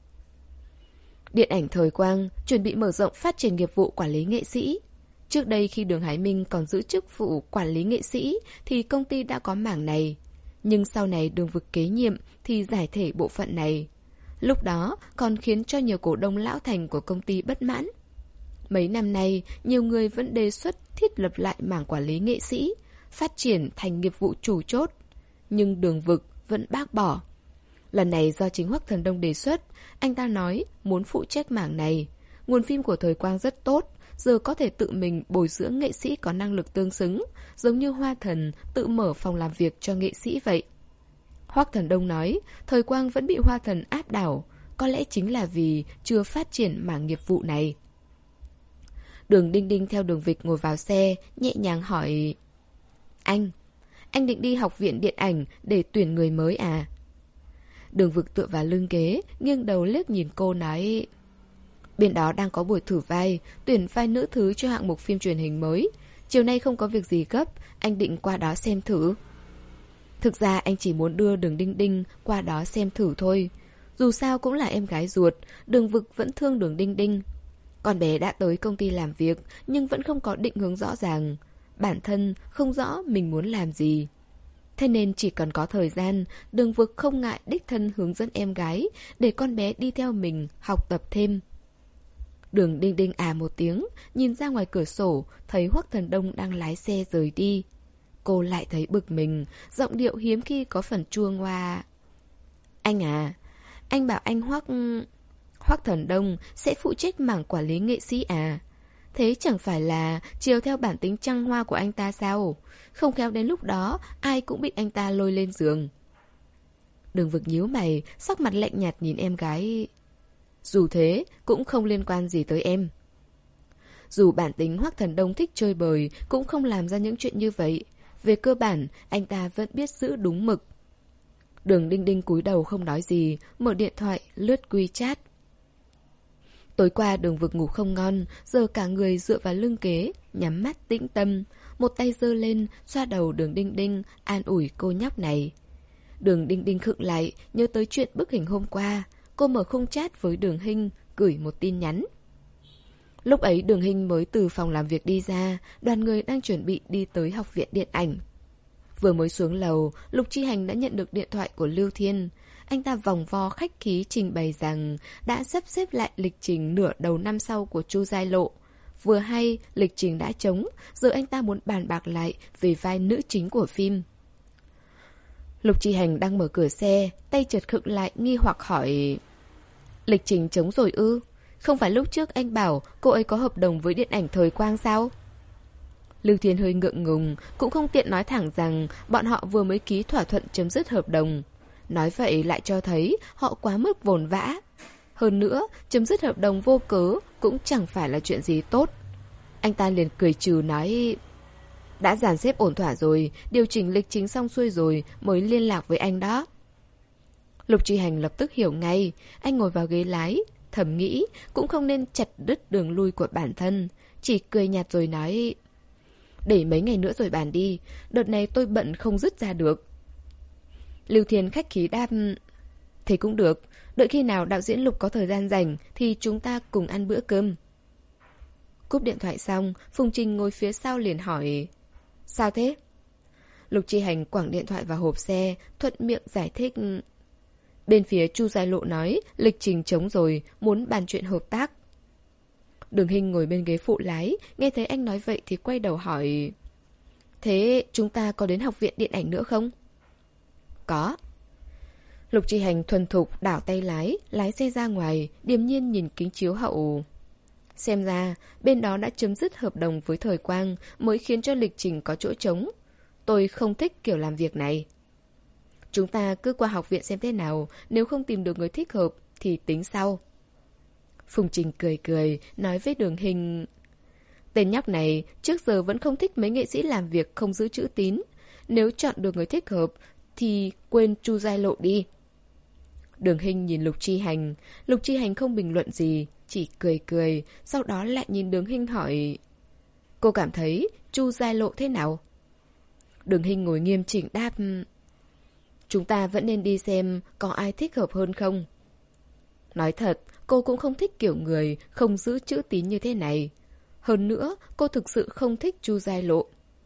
Điện ảnh Thời Quang chuẩn bị mở rộng phát triển nghiệp vụ quản lý nghệ sĩ. Trước đây khi Đường Hải Minh còn giữ chức vụ quản lý nghệ sĩ thì công ty đã có mảng này. Nhưng sau này Đường Vực kế nhiệm thì giải thể bộ phận này. Lúc đó còn khiến cho nhiều cổ đông lão thành của công ty bất mãn. Mấy năm nay, nhiều người vẫn đề xuất thiết lập lại mảng quản lý nghệ sĩ, phát triển thành nghiệp vụ chủ chốt. Nhưng Đường Vực vẫn bác bỏ. Lần này do chính Hoắc Thần Đông đề xuất, anh ta nói muốn phụ trách mảng này. Nguồn phim của Thời Quang rất tốt, giờ có thể tự mình bồi dưỡng nghệ sĩ có năng lực tương xứng, giống như Hoa Thần tự mở phòng làm việc cho nghệ sĩ vậy. Hoắc Thần Đông nói, Thời Quang vẫn bị Hoa Thần áp đảo, có lẽ chính là vì chưa phát triển mảng nghiệp vụ này. Đường Đinh Đinh theo Đường Vịch ngồi vào xe, nhẹ nhàng hỏi: Anh, anh định đi học viện điện ảnh để tuyển người mới à? Đường Vực tựa vào lưng ghế, nghiêng đầu liếc nhìn cô nói: Bên đó đang có buổi thử vai, tuyển vai nữ thứ cho hạng mục phim truyền hình mới. Chiều nay không có việc gì gấp, anh định qua đó xem thử. Thực ra anh chỉ muốn đưa Đường Đinh Đinh qua đó xem thử thôi. Dù sao cũng là em gái ruột, Đường Vực vẫn thương Đường Đinh Đinh. Con bé đã tới công ty làm việc nhưng vẫn không có định hướng rõ ràng. Bản thân không rõ mình muốn làm gì. Thế nên chỉ cần có thời gian, Đường Vực không ngại đích thân hướng dẫn em gái để con bé đi theo mình học tập thêm. Đường Đinh Đinh à một tiếng, nhìn ra ngoài cửa sổ, thấy Hoắc Thần Đông đang lái xe rời đi. Cô lại thấy bực mình, giọng điệu hiếm khi có phần chua ngoa. Anh à, anh bảo anh Hoắc... Hoắc Thần Đông sẽ phụ trách mảng quản lý nghệ sĩ à? Thế chẳng phải là chiều theo bản tính trăng hoa của anh ta sao? Không khéo đến lúc đó ai cũng bị anh ta lôi lên giường. Đường Vực nhíu mày, sắc mặt lạnh nhạt nhìn em gái. Dù thế cũng không liên quan gì tới em. Dù bản tính Hoắc Thần Đông thích chơi bời, cũng không làm ra những chuyện như vậy. Về cơ bản, anh ta vẫn biết giữ đúng mực. Đường Đinh Đinh cúi đầu không nói gì, mở điện thoại, lướt WeChat. Tối qua Đường Vực ngủ không ngon, giờ cả người dựa vào lưng kế, nhắm mắt tĩnh tâm. Một tay giơ lên, xoa đầu Đường Đinh Đinh, an ủi cô nhóc này. Đường Đinh Đinh khựng lại, nhớ tới chuyện bức hình hôm qua. Cô mở khung chat với Đường Hinh, gửi một tin nhắn. Lúc ấy Đường Hinh mới từ phòng làm việc đi ra, đoàn người đang chuẩn bị đi tới học viện điện ảnh. Vừa mới xuống lầu, Lục Chi Hành đã nhận được điện thoại của Lưu Thiên. Anh ta vòng vo khách khí trình bày rằng đã sắp xếp lại lịch trình nửa đầu năm sau của Chu Giai Lộ. Vừa hay, lịch trình đã trống, giờ anh ta muốn bàn bạc lại về vai nữ chính của phim. Lục Chi Hành đang mở cửa xe, tay chợt khựng lại nghi hoặc hỏi: Lịch trình trống rồi ư? Không phải lúc trước anh bảo cô ấy có hợp đồng với điện ảnh Thời Quang sao? Lưu Thiên hơi ngượng ngùng, cũng không tiện nói thẳng rằng bọn họ vừa mới ký thỏa thuận chấm dứt hợp đồng. Nói vậy lại cho thấy họ quá mức vồn vã. Hơn nữa, chấm dứt hợp đồng vô cớ cũng chẳng phải là chuyện gì tốt. Anh ta liền cười trừ nói: Đã dàn xếp ổn thỏa rồi, điều chỉnh lịch trình xong xuôi rồi mới liên lạc với anh đó. Lục Chi Hành lập tức hiểu ngay. Anh ngồi vào ghế lái, thầm nghĩ cũng không nên chặt đứt đường lui của bản thân, chỉ cười nhạt rồi nói: Để mấy ngày nữa rồi bàn đi, đợt này tôi bận không dứt ra được. Lưu Thiên khách khí đáp: Thế cũng được, đợi khi nào đạo diễn Lục có thời gian rảnh thì chúng ta cùng ăn bữa cơm. Cúp điện thoại xong, Phùng Trình ngồi phía sau liền hỏi: Sao thế? Lục Chi Hành quẳng điện thoại vào hộp xe, thuận miệng giải thích: Bên phía Chu Giai Lộ nói lịch trình trống rồi, muốn bàn chuyện hợp tác. Đường Hinh ngồi bên ghế phụ lái, nghe thấy anh nói vậy thì quay đầu hỏi: Thế chúng ta có đến học viện điện ảnh nữa không? Có. Lục Chi Hành thuần thục đảo tay lái, lái xe ra ngoài, điềm nhiên nhìn kính chiếu hậu. Xem ra, bên đó đã chấm dứt hợp đồng với Thời Quang mới khiến cho lịch trình có chỗ trống. Tôi không thích kiểu làm việc này. Chúng ta cứ qua học viện xem thế nào, nếu không tìm được người thích hợp thì tính sau. Phùng Trình cười cười, nói với Đường Hinh: Tên nhóc này trước giờ vẫn không thích mấy nghệ sĩ làm việc không giữ chữ tín. Nếu chọn được người thích hợp thì quên Chu Giai Lộ đi. Đường Hinh nhìn Lục Chi Hành. Lục Chi Hành không bình luận gì, chỉ cười cười. Sau đó lại nhìn Đường Hinh hỏi: Cô cảm thấy Chu Giai Lộ thế nào? Đường Hinh ngồi nghiêm chỉnh đáp: Chúng ta vẫn nên đi xem có ai thích hợp hơn không. Nói thật, cô cũng không thích kiểu người không giữ chữ tín như thế này. Hơn nữa, cô thực sự không thích Chu Giai Lộ.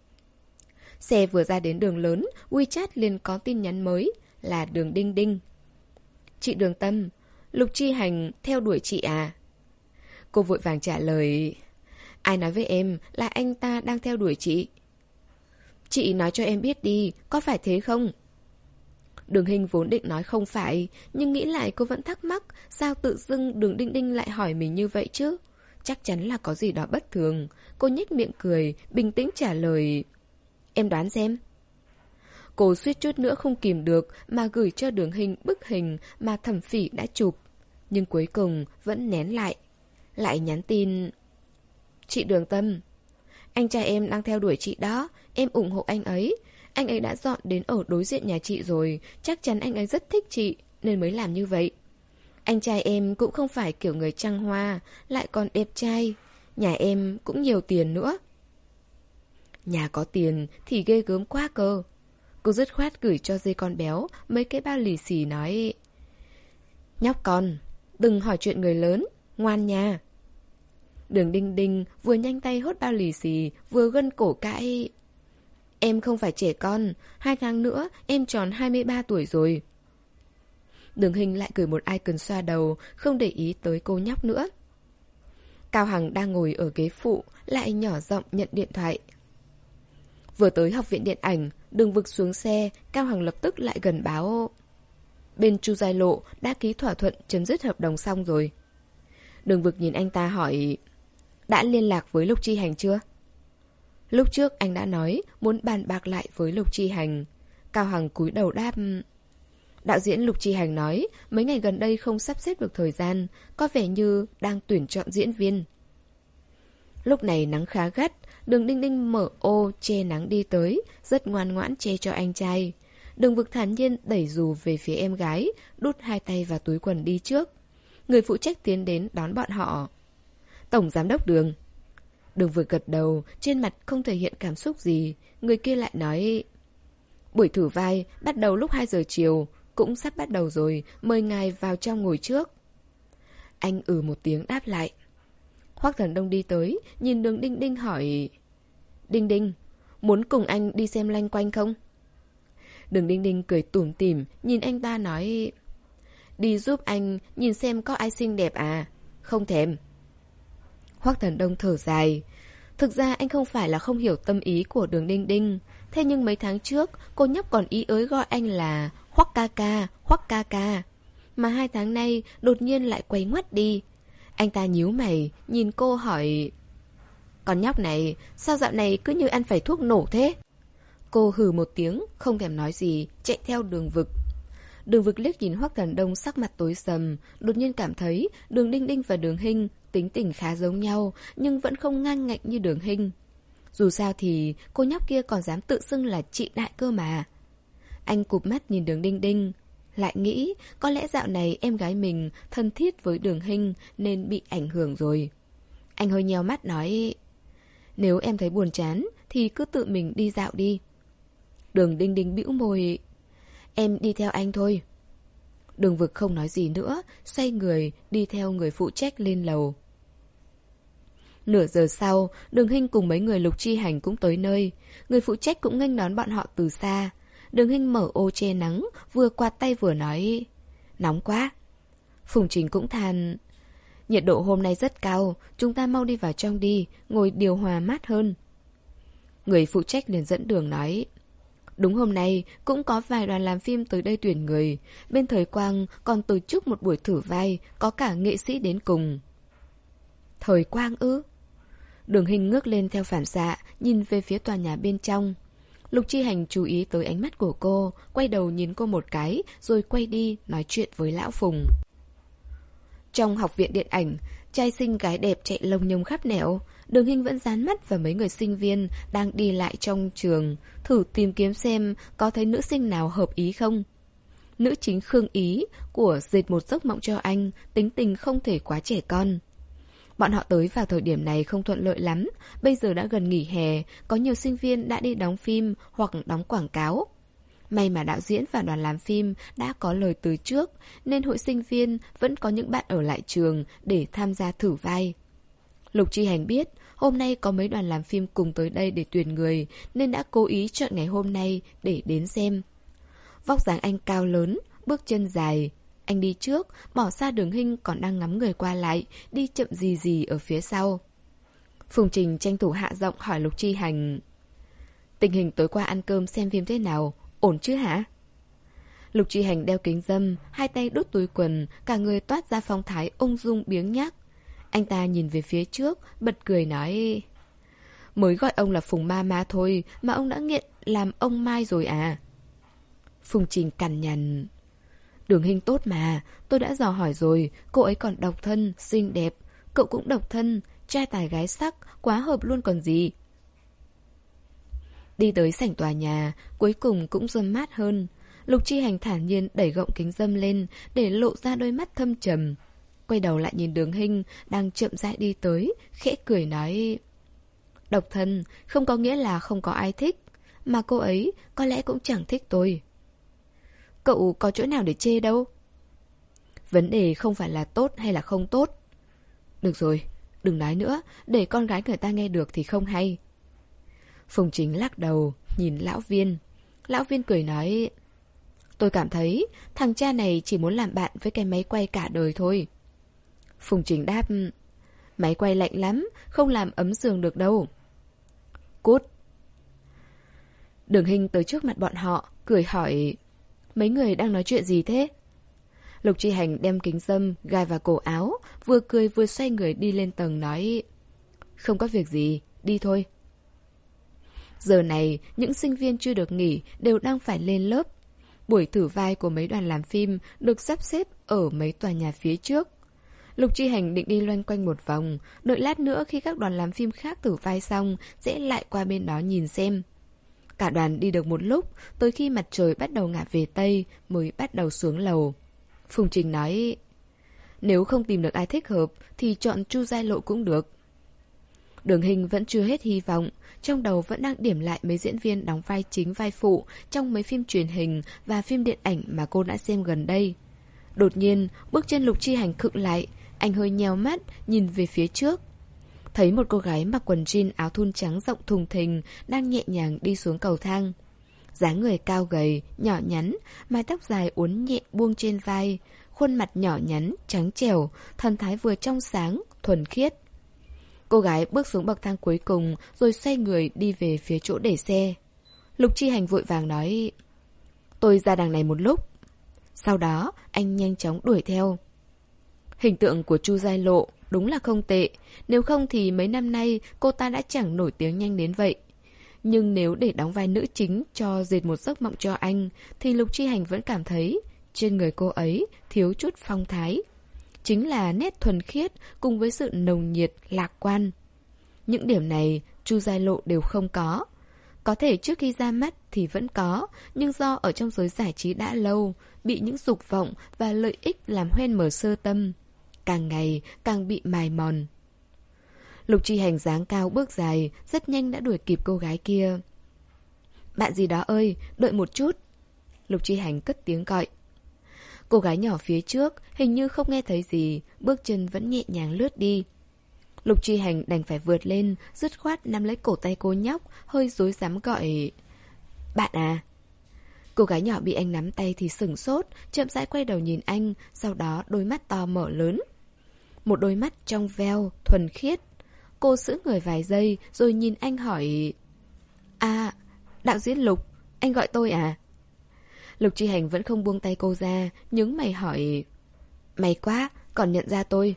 Xe vừa ra đến đường lớn, WeChat liền có tin nhắn mới, là Đường Đinh Đinh. Chị Đường Tâm, Lục Chi Hành theo đuổi chị à? Cô vội vàng trả lời: Ai nói với em là anh ta đang theo đuổi chị? Chị nói cho em biết đi, có phải thế không? Đường Hinh vốn định nói không phải, nhưng nghĩ lại cô vẫn thắc mắc sao tự dưng Đường Đinh Đinh lại hỏi mình như vậy chứ. Chắc chắn là có gì đó bất thường. Cô nhếch miệng cười, bình tĩnh trả lời: Em đoán xem. Cô suýt chút nữa không kìm được mà gửi cho Đường Hinh bức hình mà Thẩm Phỉ đã chụp. Nhưng cuối cùng vẫn nén lại. Lại nhắn tin: Chị Đường Tâm, anh trai em đang theo đuổi chị đó, em ủng hộ anh ấy. Anh ấy đã dọn đến ở đối diện nhà chị rồi, chắc chắn anh ấy rất thích chị, nên mới làm như vậy. Anh trai em cũng không phải kiểu người trăng hoa, lại còn đẹp trai. Nhà em cũng nhiều tiền nữa. Nhà có tiền thì ghê gớm quá cơ. Cô dứt khoát gửi cho dê con béo mấy cái bao lì xì nói: Nhóc con, đừng hỏi chuyện người lớn, ngoan nha. Đường Đinh Đinh vừa nhanh tay hốt bao lì xì, vừa gân cổ cãi: Em không phải trẻ con, hai tháng nữa em tròn hai mươi ba tuổi rồi. Đường Hinh lại gửi một icon xoa đầu, không để ý tới cô nhóc nữa. Cao Hằng đang ngồi ở ghế phụ, lại nhỏ giọng nhận điện thoại. Vừa tới học viện điện ảnh, Đường Vực xuống xe, Cao Hằng lập tức lại gần báo: Bên Chu Giai Lộ đã ký thỏa thuận chấm dứt hợp đồng xong rồi. Đường Vực nhìn anh ta hỏi: đã liên lạc với Lục Chi Hành chưa? Lúc trước anh đã nói muốn bàn bạc lại với Lục Chi Hành. Cao Hằng cúi đầu đáp. Đạo diễn Lục Chi Hành nói mấy ngày gần đây không sắp xếp được thời gian, có vẻ như đang tuyển chọn diễn viên. Lúc này nắng khá gắt, Đường Đinh Đinh mở ô che nắng đi tới, rất ngoan ngoãn che cho anh trai. Đường Vực thản nhiên đẩy dù về phía em gái, đút hai tay vào túi quần đi trước. Người phụ trách tiến đến đón bọn họ. Tổng giám đốc Đường. Đường Vực gật đầu, trên mặt không thể hiện cảm xúc gì. Người kia lại nói, buổi thử vai bắt đầu lúc hai giờ chiều, cũng sắp bắt đầu rồi, mời ngài vào trong ngồi trước. Anh ừ một tiếng đáp lại. Hoắc Thần Đông đi tới, nhìn Đường Đinh Đinh hỏi, Đinh Đinh, muốn cùng anh đi xem loanh quanh không? Đường Đinh Đinh cười tủm tỉm, nhìn anh ta nói, đi giúp anh nhìn xem có ai xinh đẹp à? Không thèm. Hoắc Thần Đông thở dài. Thực ra anh không phải là không hiểu tâm ý của Đường Đinh Đinh. Thế nhưng mấy tháng trước, cô nhóc còn ý ới gọi anh là Hoắc ca ca, Hoắc ca ca. Mà hai tháng nay đột nhiên lại quay ngoắt đi. Anh ta nhíu mày, nhìn cô hỏi, con nhóc này, sao dạo này cứ như ăn phải thuốc nổ thế? Cô hừ một tiếng, không thèm nói gì, chạy theo Đường Vực. Đường Vực liếc nhìn Hoắc Thần Đông sắc mặt tối sầm, đột nhiên cảm thấy Đường Đinh Đinh và Đường Hinh tính tình khá giống nhau, nhưng vẫn không ngang ngạnh như Đường Hinh. Dù sao thì cô nhóc kia còn dám tự xưng là chị đại cơ mà. Anh cụp mắt nhìn Đường Đinh Đinh, lại nghĩ có lẽ dạo này em gái mình thân thiết với Đường Hinh nên bị ảnh hưởng rồi. Anh hơi nheo mắt nói, nếu em thấy buồn chán thì cứ tự mình đi dạo đi. Đường Đinh Đinh bĩu môi, em đi theo anh thôi. Đường Vực không nói gì nữa, xoay người đi theo người phụ trách lên lầu. Nửa giờ sau, Đường Hinh cùng mấy người Lục Chi Hành cũng tới nơi. Người phụ trách cũng nghênh đón bọn họ từ xa. Đường Hinh mở ô che nắng, vừa quạt tay vừa nói, nóng quá. Phùng Trình cũng than, nhiệt độ hôm nay rất cao, chúng ta mau đi vào trong đi, ngồi điều hòa mát hơn. Người phụ trách liền dẫn đường nói, đúng hôm nay cũng có vài đoàn làm phim tới đây tuyển người. Bên Thời Quang còn tổ chức một buổi thử vai, có cả nghệ sĩ đến cùng. Thời Quang ư? Đường Hinh ngước lên theo phản xạ, nhìn về phía tòa nhà bên trong. Lục Chi Hành chú ý tới ánh mắt của cô, quay đầu nhìn cô một cái, rồi quay đi nói chuyện với Lão Phùng. Trong học viện điện ảnh, trai xinh gái đẹp chạy lông nhông khắp nẻo. Đường Hinh vẫn dán mắt vào mấy người sinh viên đang đi lại trong trường, thử tìm kiếm xem có thấy nữ sinh nào hợp ý không. Nữ chính Khương Ý của Dệt một giấc mộng cho anh, tính tình không thể quá trẻ con. Bọn họ tới vào thời điểm này không thuận lợi lắm, bây giờ đã gần nghỉ hè, có nhiều sinh viên đã đi đóng phim hoặc đóng quảng cáo. May mà đạo diễn và đoàn làm phim đã có lời từ trước, nên hội sinh viên vẫn có những bạn ở lại trường để tham gia thử vai. Lục Chi Hành biết hôm nay có mấy đoàn làm phim cùng tới đây để tuyển người, nên đã cố ý chọn ngày hôm nay để đến xem. Vóc dáng anh cao lớn, bước chân dài. Anh đi trước, bỏ xa Đường Hinh còn đang ngắm người qua lại, đi chậm gì gì ở phía sau. Phùng Trình tranh thủ hạ giọng hỏi Lục Chi Hành, tình hình tối qua ăn cơm xem phim thế nào, ổn chứ hả? Lục Chi Hành đeo kính râm, hai tay đút túi quần, cả người toát ra phong thái ung dung biếng nhác. Anh ta nhìn về phía trước, bật cười nói, mới gọi ông là Phùng Ma Ma thôi mà ông đã nghiện làm ông Mai rồi à? Phùng Trình cằn nhằn, Đường Hinh tốt mà, tôi đã dò hỏi rồi, cô ấy còn độc thân, xinh đẹp. Cậu cũng độc thân, trai tài gái sắc, quá hợp luôn còn gì. Đi tới sảnh tòa nhà, cuối cùng cũng râm mát hơn. Lục Chi Hành thản nhiên đẩy gọng kính râm lên, để lộ ra đôi mắt thâm trầm. Quay đầu lại nhìn Đường Hinh, đang chậm rãi đi tới, khẽ cười nói, độc thân không có nghĩa là không có ai thích, mà cô ấy có lẽ cũng chẳng thích tôi. Cậu có chỗ nào để chê đâu. Vấn đề không phải là tốt hay là không tốt. Được rồi, đừng nói nữa, để con gái người ta nghe được thì không hay. Phùng Chính lắc đầu, nhìn Lão Viên. Lão Viên cười nói, tôi cảm thấy thằng cha này chỉ muốn làm bạn với cái máy quay cả đời thôi. Phùng Chính đáp, máy quay lạnh lắm, không làm ấm giường được đâu. Cút. Đường Hinh tới trước mặt bọn họ, cười hỏi, mấy người đang nói chuyện gì thế? Lục Chi Hành đem kính râm gài vào cổ áo, vừa cười vừa xoay người đi lên tầng nói, Không có việc gì, đi thôi. Giờ này, những sinh viên chưa được nghỉ đều đang phải lên lớp. Buổi thử vai của mấy đoàn làm phim được sắp xếp ở mấy tòa nhà phía trước. Lục Chi Hành định đi loanh quanh một vòng, đợi lát nữa khi các đoàn làm phim khác thử vai xong sẽ lại qua bên đó nhìn xem. Cả đoàn đi được một lúc, tới khi mặt trời bắt đầu ngả về Tây mới bắt đầu xuống lầu. Phùng Trình nói, nếu không tìm được ai thích hợp thì chọn Chu Giai Lộ cũng được. Đường Hình vẫn chưa hết hy vọng, trong đầu vẫn đang điểm lại mấy diễn viên đóng vai chính vai phụ trong mấy phim truyền hình và phim điện ảnh mà cô đã xem gần đây. Đột nhiên, bước chân Lục Chi Hành khựng lại, anh hơi nheo mắt, nhìn về phía trước. Thấy một cô gái mặc quần jean áo thun trắng rộng thùng thình đang nhẹ nhàng đi xuống cầu thang. Dáng người cao gầy, nhỏ nhắn, mái tóc dài uốn nhẹ buông trên vai, khuôn mặt nhỏ nhắn, trắng trẻo, thần thái vừa trong sáng, thuần khiết. Cô gái bước xuống bậc thang cuối cùng rồi xoay người đi về phía chỗ để xe. Lục Chi Hành vội vàng nói, tôi ra đằng này một lúc. Sau đó anh nhanh chóng đuổi theo. Hình tượng của Chu Giai Lộ đúng là không tệ, nếu không thì mấy năm nay cô ta đã chẳng nổi tiếng nhanh đến vậy. Nhưng nếu để đóng vai nữ chính cho Dệt Một Giấc Mộng Cho Anh thì Lục Chi Hành vẫn cảm thấy trên người cô ấy thiếu chút phong thái. Chính là nét thuần khiết cùng với sự nồng nhiệt, lạc quan. Những điểm này Chu Giai Lộ đều không có. Có thể trước khi ra mắt thì vẫn có, nhưng do ở trong giới giải trí đã lâu, bị những dục vọng và lợi ích làm hoen mờ sơ tâm, càng ngày càng bị mài mòn. Lục Chi Hành dáng cao bước dài, rất nhanh đã đuổi kịp cô gái kia. Bạn gì đó ơi, đợi một chút. Lục Chi Hành cất tiếng gọi. Cô gái nhỏ phía trước hình như không nghe thấy gì, bước chân vẫn nhẹ nhàng lướt đi. Lục Chi Hành đành phải vượt lên, dứt khoát nắm lấy cổ tay cô nhóc, hơi rối rắm gọi, bạn à. Cô gái nhỏ bị anh nắm tay thì sửng sốt, chậm rãi quay đầu nhìn anh, sau đó đôi mắt to mở lớn. Một đôi mắt trong veo, thuần khiết. Cô giữ người vài giây rồi nhìn anh hỏi, à, đạo diễn Lục, anh gọi tôi à? Lục Chi Hành vẫn không buông tay cô ra, nhướng mày hỏi, may quá, còn nhận ra tôi.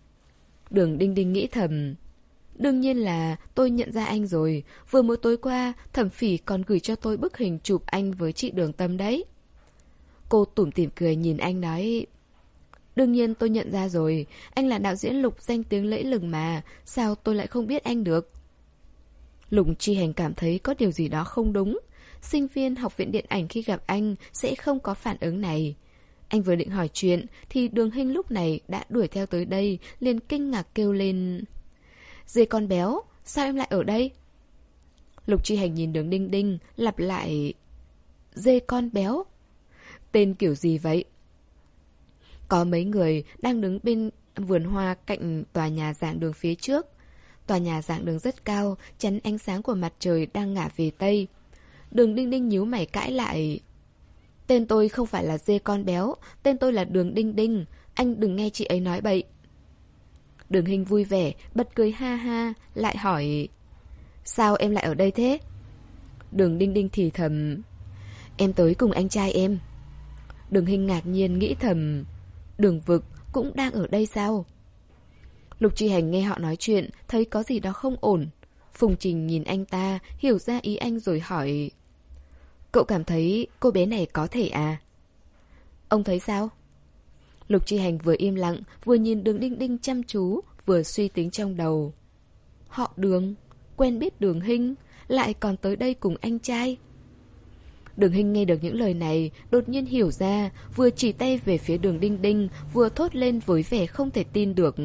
Đường Đinh Đinh nghĩ thầm, đương nhiên là tôi nhận ra anh rồi, vừa mới tối qua Thẩm Phỉ còn gửi cho tôi bức hình chụp anh với chị Đường Tâm đấy. Cô tủm tỉm cười nhìn anh nói, đương nhiên tôi nhận ra rồi, anh là đạo diễn Lục danh tiếng lẫy lừng mà, sao tôi lại không biết anh được? Lục Chi Hành cảm thấy có điều gì đó không đúng. Sinh viên học viện điện ảnh khi gặp anh sẽ không có phản ứng này. Anh vừa định hỏi chuyện thì Đường Hinh lúc này đã đuổi theo tới đây, liền kinh ngạc kêu lên, dê con béo, sao em lại ở đây? Lục Chi Hành nhìn Đường Đinh Đinh, lặp lại, dê con béo? Tên kiểu gì vậy? Có mấy người đang đứng bên vườn hoa cạnh tòa nhà giảng đường phía trước. Tòa nhà giảng đường rất cao, chắn ánh sáng của mặt trời đang ngả về Tây. Đường Đinh Đinh nhíu mày cãi lại, tên tôi không phải là dê con béo, tên tôi là Đường Đinh Đinh, anh đừng nghe chị ấy nói bậy. Đường Hình vui vẻ, bật cười ha ha, lại hỏi, sao em lại ở đây thế? Đường Đinh Đinh thì thầm, em tới cùng anh trai em. Đường Hình ngạc nhiên nghĩ thầm, Đường Vực cũng đang ở đây sao? Lục Chi Hành nghe họ nói chuyện, thấy có gì đó không ổn. Phùng Trình nhìn anh ta, hiểu ra ý anh rồi hỏi, cậu cảm thấy cô bé này có thể à? Ông thấy sao? Lục Chi Hành vừa im lặng, vừa nhìn Đường Đinh Đinh chăm chú, vừa suy tính trong đầu. Họ Đường, quen biết Đường Hinh, lại còn tới đây cùng anh trai. Đường Hinh nghe được những lời này, đột nhiên hiểu ra, vừa chỉ tay về phía Đường Đinh Đinh, vừa thốt lên với vẻ không thể tin được,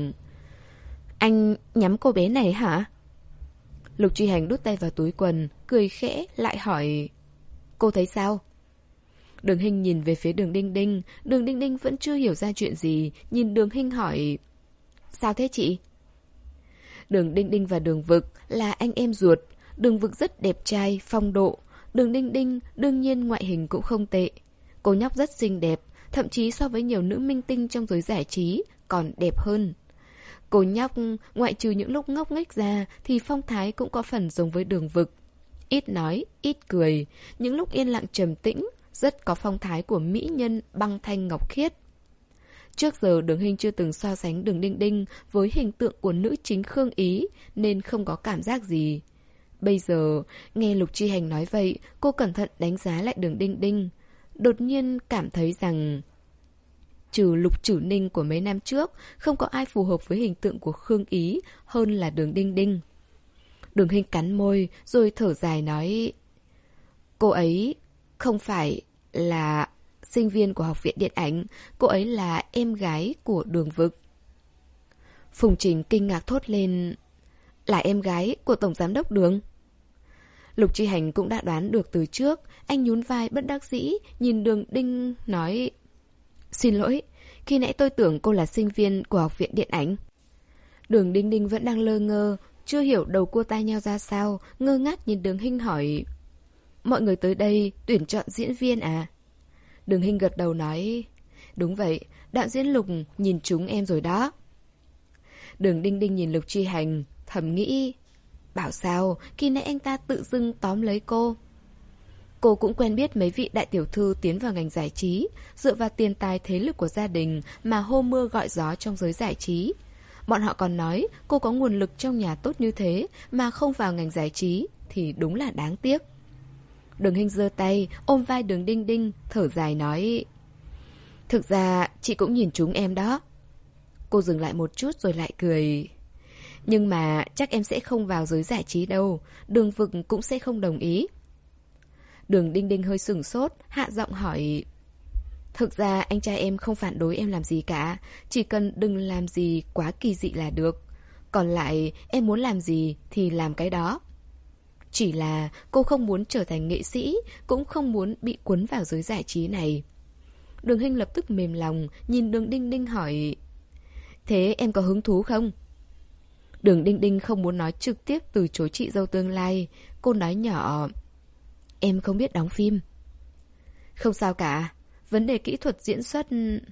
anh nhắm cô bé này hả? Lục Chi Hành đút tay vào túi quần, cười khẽ, lại hỏi, cô thấy sao? Đường Hinh nhìn về phía Đường Đinh Đinh, Đường Đinh Đinh vẫn chưa hiểu ra chuyện gì, nhìn Đường Hinh hỏi, sao thế chị? Đường Đinh Đinh và Đường Vực là anh em ruột, Đường Vực rất đẹp trai, phong độ, Đường Đinh Đinh đương nhiên ngoại hình cũng không tệ. Cô nhóc rất xinh đẹp, thậm chí so với nhiều nữ minh tinh trong giới giải trí còn đẹp hơn. Cô nhóc ngoại trừ những lúc ngốc nghếch ra thì phong thái cũng có phần giống với Đường Vực. Ít nói, ít cười, những lúc yên lặng trầm tĩnh, rất có phong thái của mỹ nhân băng thanh ngọc khiết. Trước giờ Đường Hinh chưa từng so sánh Đường Đinh Đinh với hình tượng của nữ chính Khương Ý, nên không có cảm giác gì. Bây giờ, nghe Lục Chi Hành nói vậy, cô cẩn thận đánh giá lại Đường Đinh Đinh. Đột nhiên cảm thấy rằng trừ Lục Trử Ninh của mấy năm trước, không có ai phù hợp với hình tượng của Khương Ý hơn là Đường Đinh Đinh. Đường Hinh cắn môi rồi thở dài nói: cô ấy không phải là sinh viên của học viện điện ảnh, cô ấy là em gái của Đường Vực. Phùng Trình kinh ngạc thốt lên: là em gái của Tổng Giám đốc Đường? Lục Chi Hành cũng đã đoán được từ trước, anh nhún vai bất đắc dĩ, nhìn Đường Đinh nói: xin lỗi, khi nãy tôi tưởng cô là sinh viên của học viện điện ảnh. Đường Đinh Đinh vẫn đang lơ ngơ, chưa hiểu đầu cua tai nheo ra sao, ngơ ngác nhìn Đường Hinh hỏi: mọi người tới đây tuyển chọn diễn viên à? Đường Hinh gật đầu nói: đúng vậy, đạo diễn Lục nhìn chúng em rồi đó. Đường Đinh Đinh nhìn Lục Chi Hành, thầm nghĩ: bảo sao, khi nãy anh ta tự dưng tóm lấy cô. Cô cũng quen biết mấy vị đại tiểu thư tiến vào ngành giải trí, dựa vào tiền tài thế lực của gia đình mà hô mưa gọi gió trong giới giải trí. Bọn họ còn nói cô có nguồn lực trong nhà tốt như thế mà không vào ngành giải trí thì đúng là đáng tiếc. Đường Hinh giơ tay ôm vai Đường Đinh Đinh, thở dài nói: thực ra chị cũng nhìn chúng em đó. Cô dừng lại một chút rồi lại cười: nhưng mà chắc em sẽ không vào giới giải trí đâu, Đường Vực cũng sẽ không đồng ý. Đường Đinh Đinh hơi sửng sốt, hạ giọng hỏi: thực ra anh trai em không phản đối em làm gì cả, chỉ cần đừng làm gì quá kỳ dị là được. Còn lại em muốn làm gì thì làm cái đó. Chỉ là cô không muốn trở thành nghệ sĩ, cũng không muốn bị cuốn vào giới giải trí này. Đường Hinh lập tức mềm lòng, nhìn Đường Đinh Đinh hỏi: thế em có hứng thú không? Đường Đinh Đinh không muốn nói trực tiếp từ chối chị dâu tương lai. Cô nói nhỏ: em không biết đóng phim. Không sao cả, vấn đề kỹ thuật diễn xuất...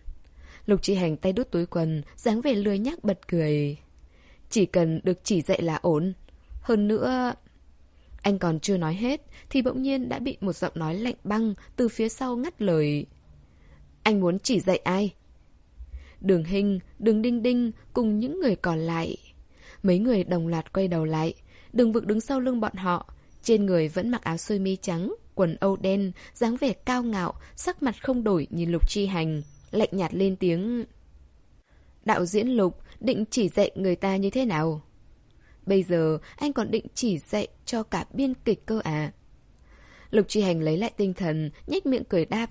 Lục Chi Hành tay đút túi quần, dáng vẻ lười nhác bật cười: chỉ cần được chỉ dạy là ổn. Hơn nữa... Anh còn chưa nói hết thì bỗng nhiên đã bị một giọng nói lạnh băng từ phía sau ngắt lời: anh muốn chỉ dạy ai? Đường Hinh, Đường Đinh Đinh cùng những người còn lại. Mấy người đồng loạt quay đầu lại. Đường Vực đứng sau lưng bọn họ, trên người vẫn mặc áo sơ mi trắng, quần âu đen, dáng vẻ cao ngạo, sắc mặt không đổi nhìn Lục Chi Hành, lạnh nhạt lên tiếng: đạo diễn Lục định chỉ dạy người ta như thế nào? Bây giờ anh còn định chỉ dạy cho cả biên kịch cơ à? Lục Chi Hành lấy lại tinh thần, nhếch miệng cười đáp: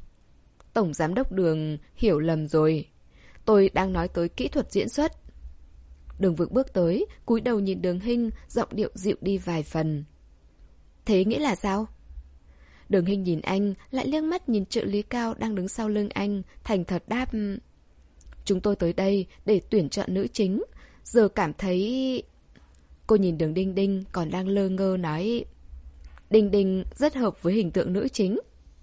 Tổng Giám đốc Đường hiểu lầm rồi, tôi đang nói tới kỹ thuật diễn xuất. Đường Vực bước tới, cúi đầu nhìn Đường Hinh, giọng điệu dịu đi vài phần. Thế nghĩa là sao? Đường Hinh nhìn anh, lại liếc mắt nhìn trợ lý Cao đang đứng sau lưng anh, thành thật đáp: chúng tôi tới đây để tuyển chọn nữ chính, giờ cảm thấy... Cô nhìn Đường Đinh Đinh còn đang lơ ngơ nói: Đinh Đinh rất hợp với hình tượng nữ chính.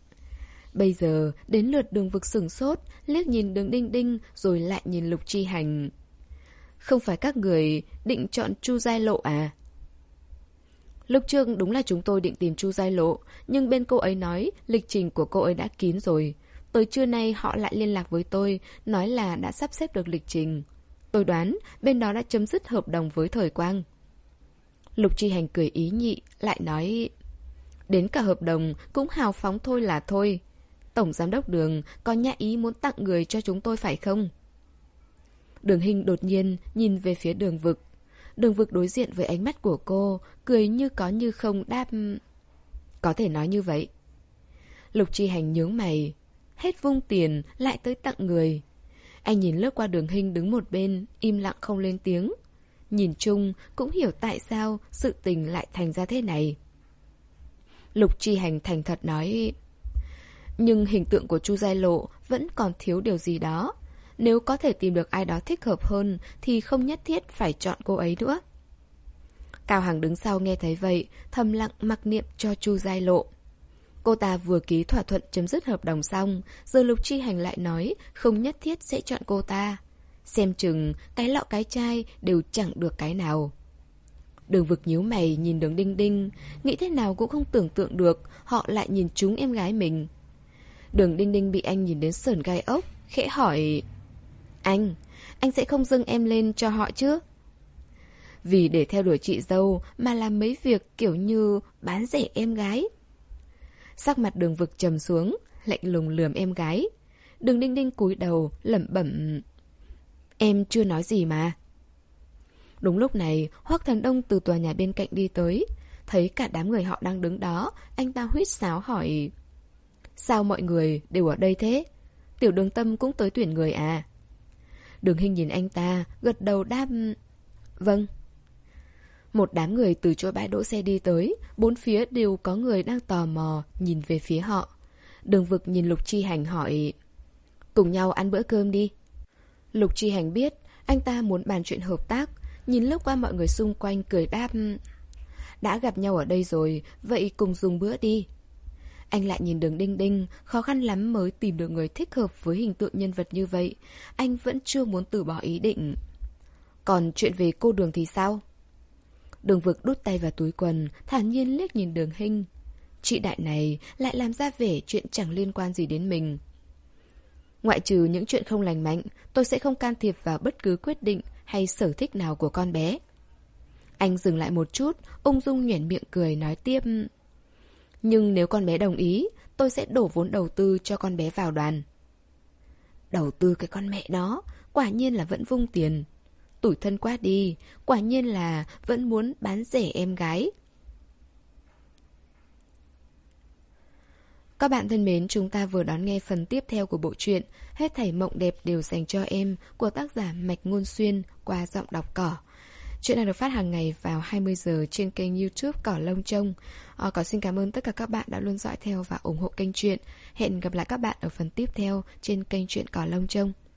Bây giờ đến lượt Đường Vực sửng sốt, liếc nhìn Đường Đinh Đinh rồi lại nhìn Lục Chi Hành. Không phải các người định chọn Chu Giai Lộ à? Lúc trước đúng là chúng tôi định tìm Chu Giai Lộ, nhưng bên cô ấy nói lịch trình của cô ấy đã kín rồi. Tới trưa nay họ lại liên lạc với tôi, nói là đã sắp xếp được lịch trình. Tôi đoán bên đó đã chấm dứt hợp đồng với Thời Quang. Lục Chi Hành cười ý nhị, lại nói: đến cả hợp đồng cũng hào phóng thôi là thôi. Tổng Giám đốc Đường có nhã ý muốn tặng người cho chúng tôi phải không? Đường Hinh đột nhiên nhìn về phía Đường Vực. Đường Vực đối diện với ánh mắt của cô, cười như có như không đáp: có thể nói như vậy. Lục Chi Hành nhướng mày. Hết vung tiền lại tới tặng người. Anh nhìn lướt qua Đường Hinh đứng một bên, im lặng không lên tiếng. Nhìn chung cũng hiểu tại sao sự tình lại thành ra thế này. Lục Chi Hành thành thật nói: nhưng hình tượng của Chu Giai Lộ vẫn còn thiếu điều gì đó. Nếu có thể tìm được ai đó thích hợp hơn thì không nhất thiết phải chọn cô ấy nữa. Cao Hằng đứng sau nghe thấy vậy, thầm lặng mặc niệm cho Chu Giai Lộ. Cô ta vừa ký thỏa thuận chấm dứt hợp đồng xong, giờ Lục Chi Hành lại nói không nhất thiết sẽ chọn cô ta. Xem chừng cái lọ cái chai đều chẳng được cái nào. Đường Vực nhíu mày nhìn Đường Đinh Đinh, nghĩ thế nào cũng không tưởng tượng được họ lại nhìn trúng em gái mình. Đường Đinh Đinh bị anh nhìn đến sởn gai ốc, khẽ hỏi: Anh, anh sẽ không dâng em lên cho họ chứ? Vì để theo đuổi chị dâu mà làm mấy việc kiểu như bán rẻ em gái. Sắc mặt Đường Vực trầm xuống, lạnh lùng lườm em gái. Đường Đinh Đinh cúi đầu, lẩm bẩm. Em chưa nói gì mà. Đúng lúc này, Hoắc Thần Đông từ tòa nhà bên cạnh đi tới. Thấy cả đám người họ đang đứng đó, anh ta huýt sáo hỏi. Sao mọi người đều ở đây thế? Tiểu Đường Tâm cũng tới tuyển người à? Đường Hinh nhìn anh ta, gật đầu đáp. Vâng. Một đám người từ chỗ bãi đỗ xe đi tới, bốn phía đều có người đang tò mò, nhìn về phía họ. Đường Vực nhìn Lục Chi Hành hỏi. Cùng nhau ăn bữa cơm đi. Lục Chi Hành biết, anh ta muốn bàn chuyện hợp tác, nhìn lướt qua mọi người xung quanh cười đáp. Đã gặp nhau ở đây rồi, vậy cùng dùng bữa đi. Anh lại nhìn Đường Đinh Đinh, khó khăn lắm mới tìm được người thích hợp với hình tượng nhân vật như vậy. Anh vẫn chưa muốn từ bỏ ý định. Còn chuyện về cô Đường thì sao? Đường Vực đút tay vào túi quần, thản nhiên liếc nhìn Đường Hinh. Chị đại này lại làm ra vẻ chuyện chẳng liên quan gì đến mình. Ngoại trừ những chuyện không lành mạnh, tôi sẽ không can thiệp vào bất cứ quyết định hay sở thích nào của con bé. Anh dừng lại một chút, ung dung nhoẻn miệng cười nói tiếp. Nhưng nếu con bé đồng ý, tôi sẽ đổ vốn đầu tư cho con bé vào đoàn. Đầu tư cái con mẹ đó, quả nhiên là vẫn vung tiền. Tủi thân quá đi, quả nhiên là vẫn muốn bán rẻ em gái. Các bạn thân mến, chúng ta vừa đón nghe phần tiếp theo của bộ truyện Hết thảy mộng đẹp đều dành cho em của tác giả Mạch Ngôn Xuyên qua giọng đọc Cỏ. Chuyện này được phát hàng ngày vào hai mươi giờ trên kênh YouTube Cỏ Lông Trông. À, Cỏ xin cảm ơn tất cả các bạn đã luôn dõi theo và ủng hộ kênh truyện. Hẹn gặp lại các bạn ở phần tiếp theo trên kênh truyện Cỏ Lông Trông.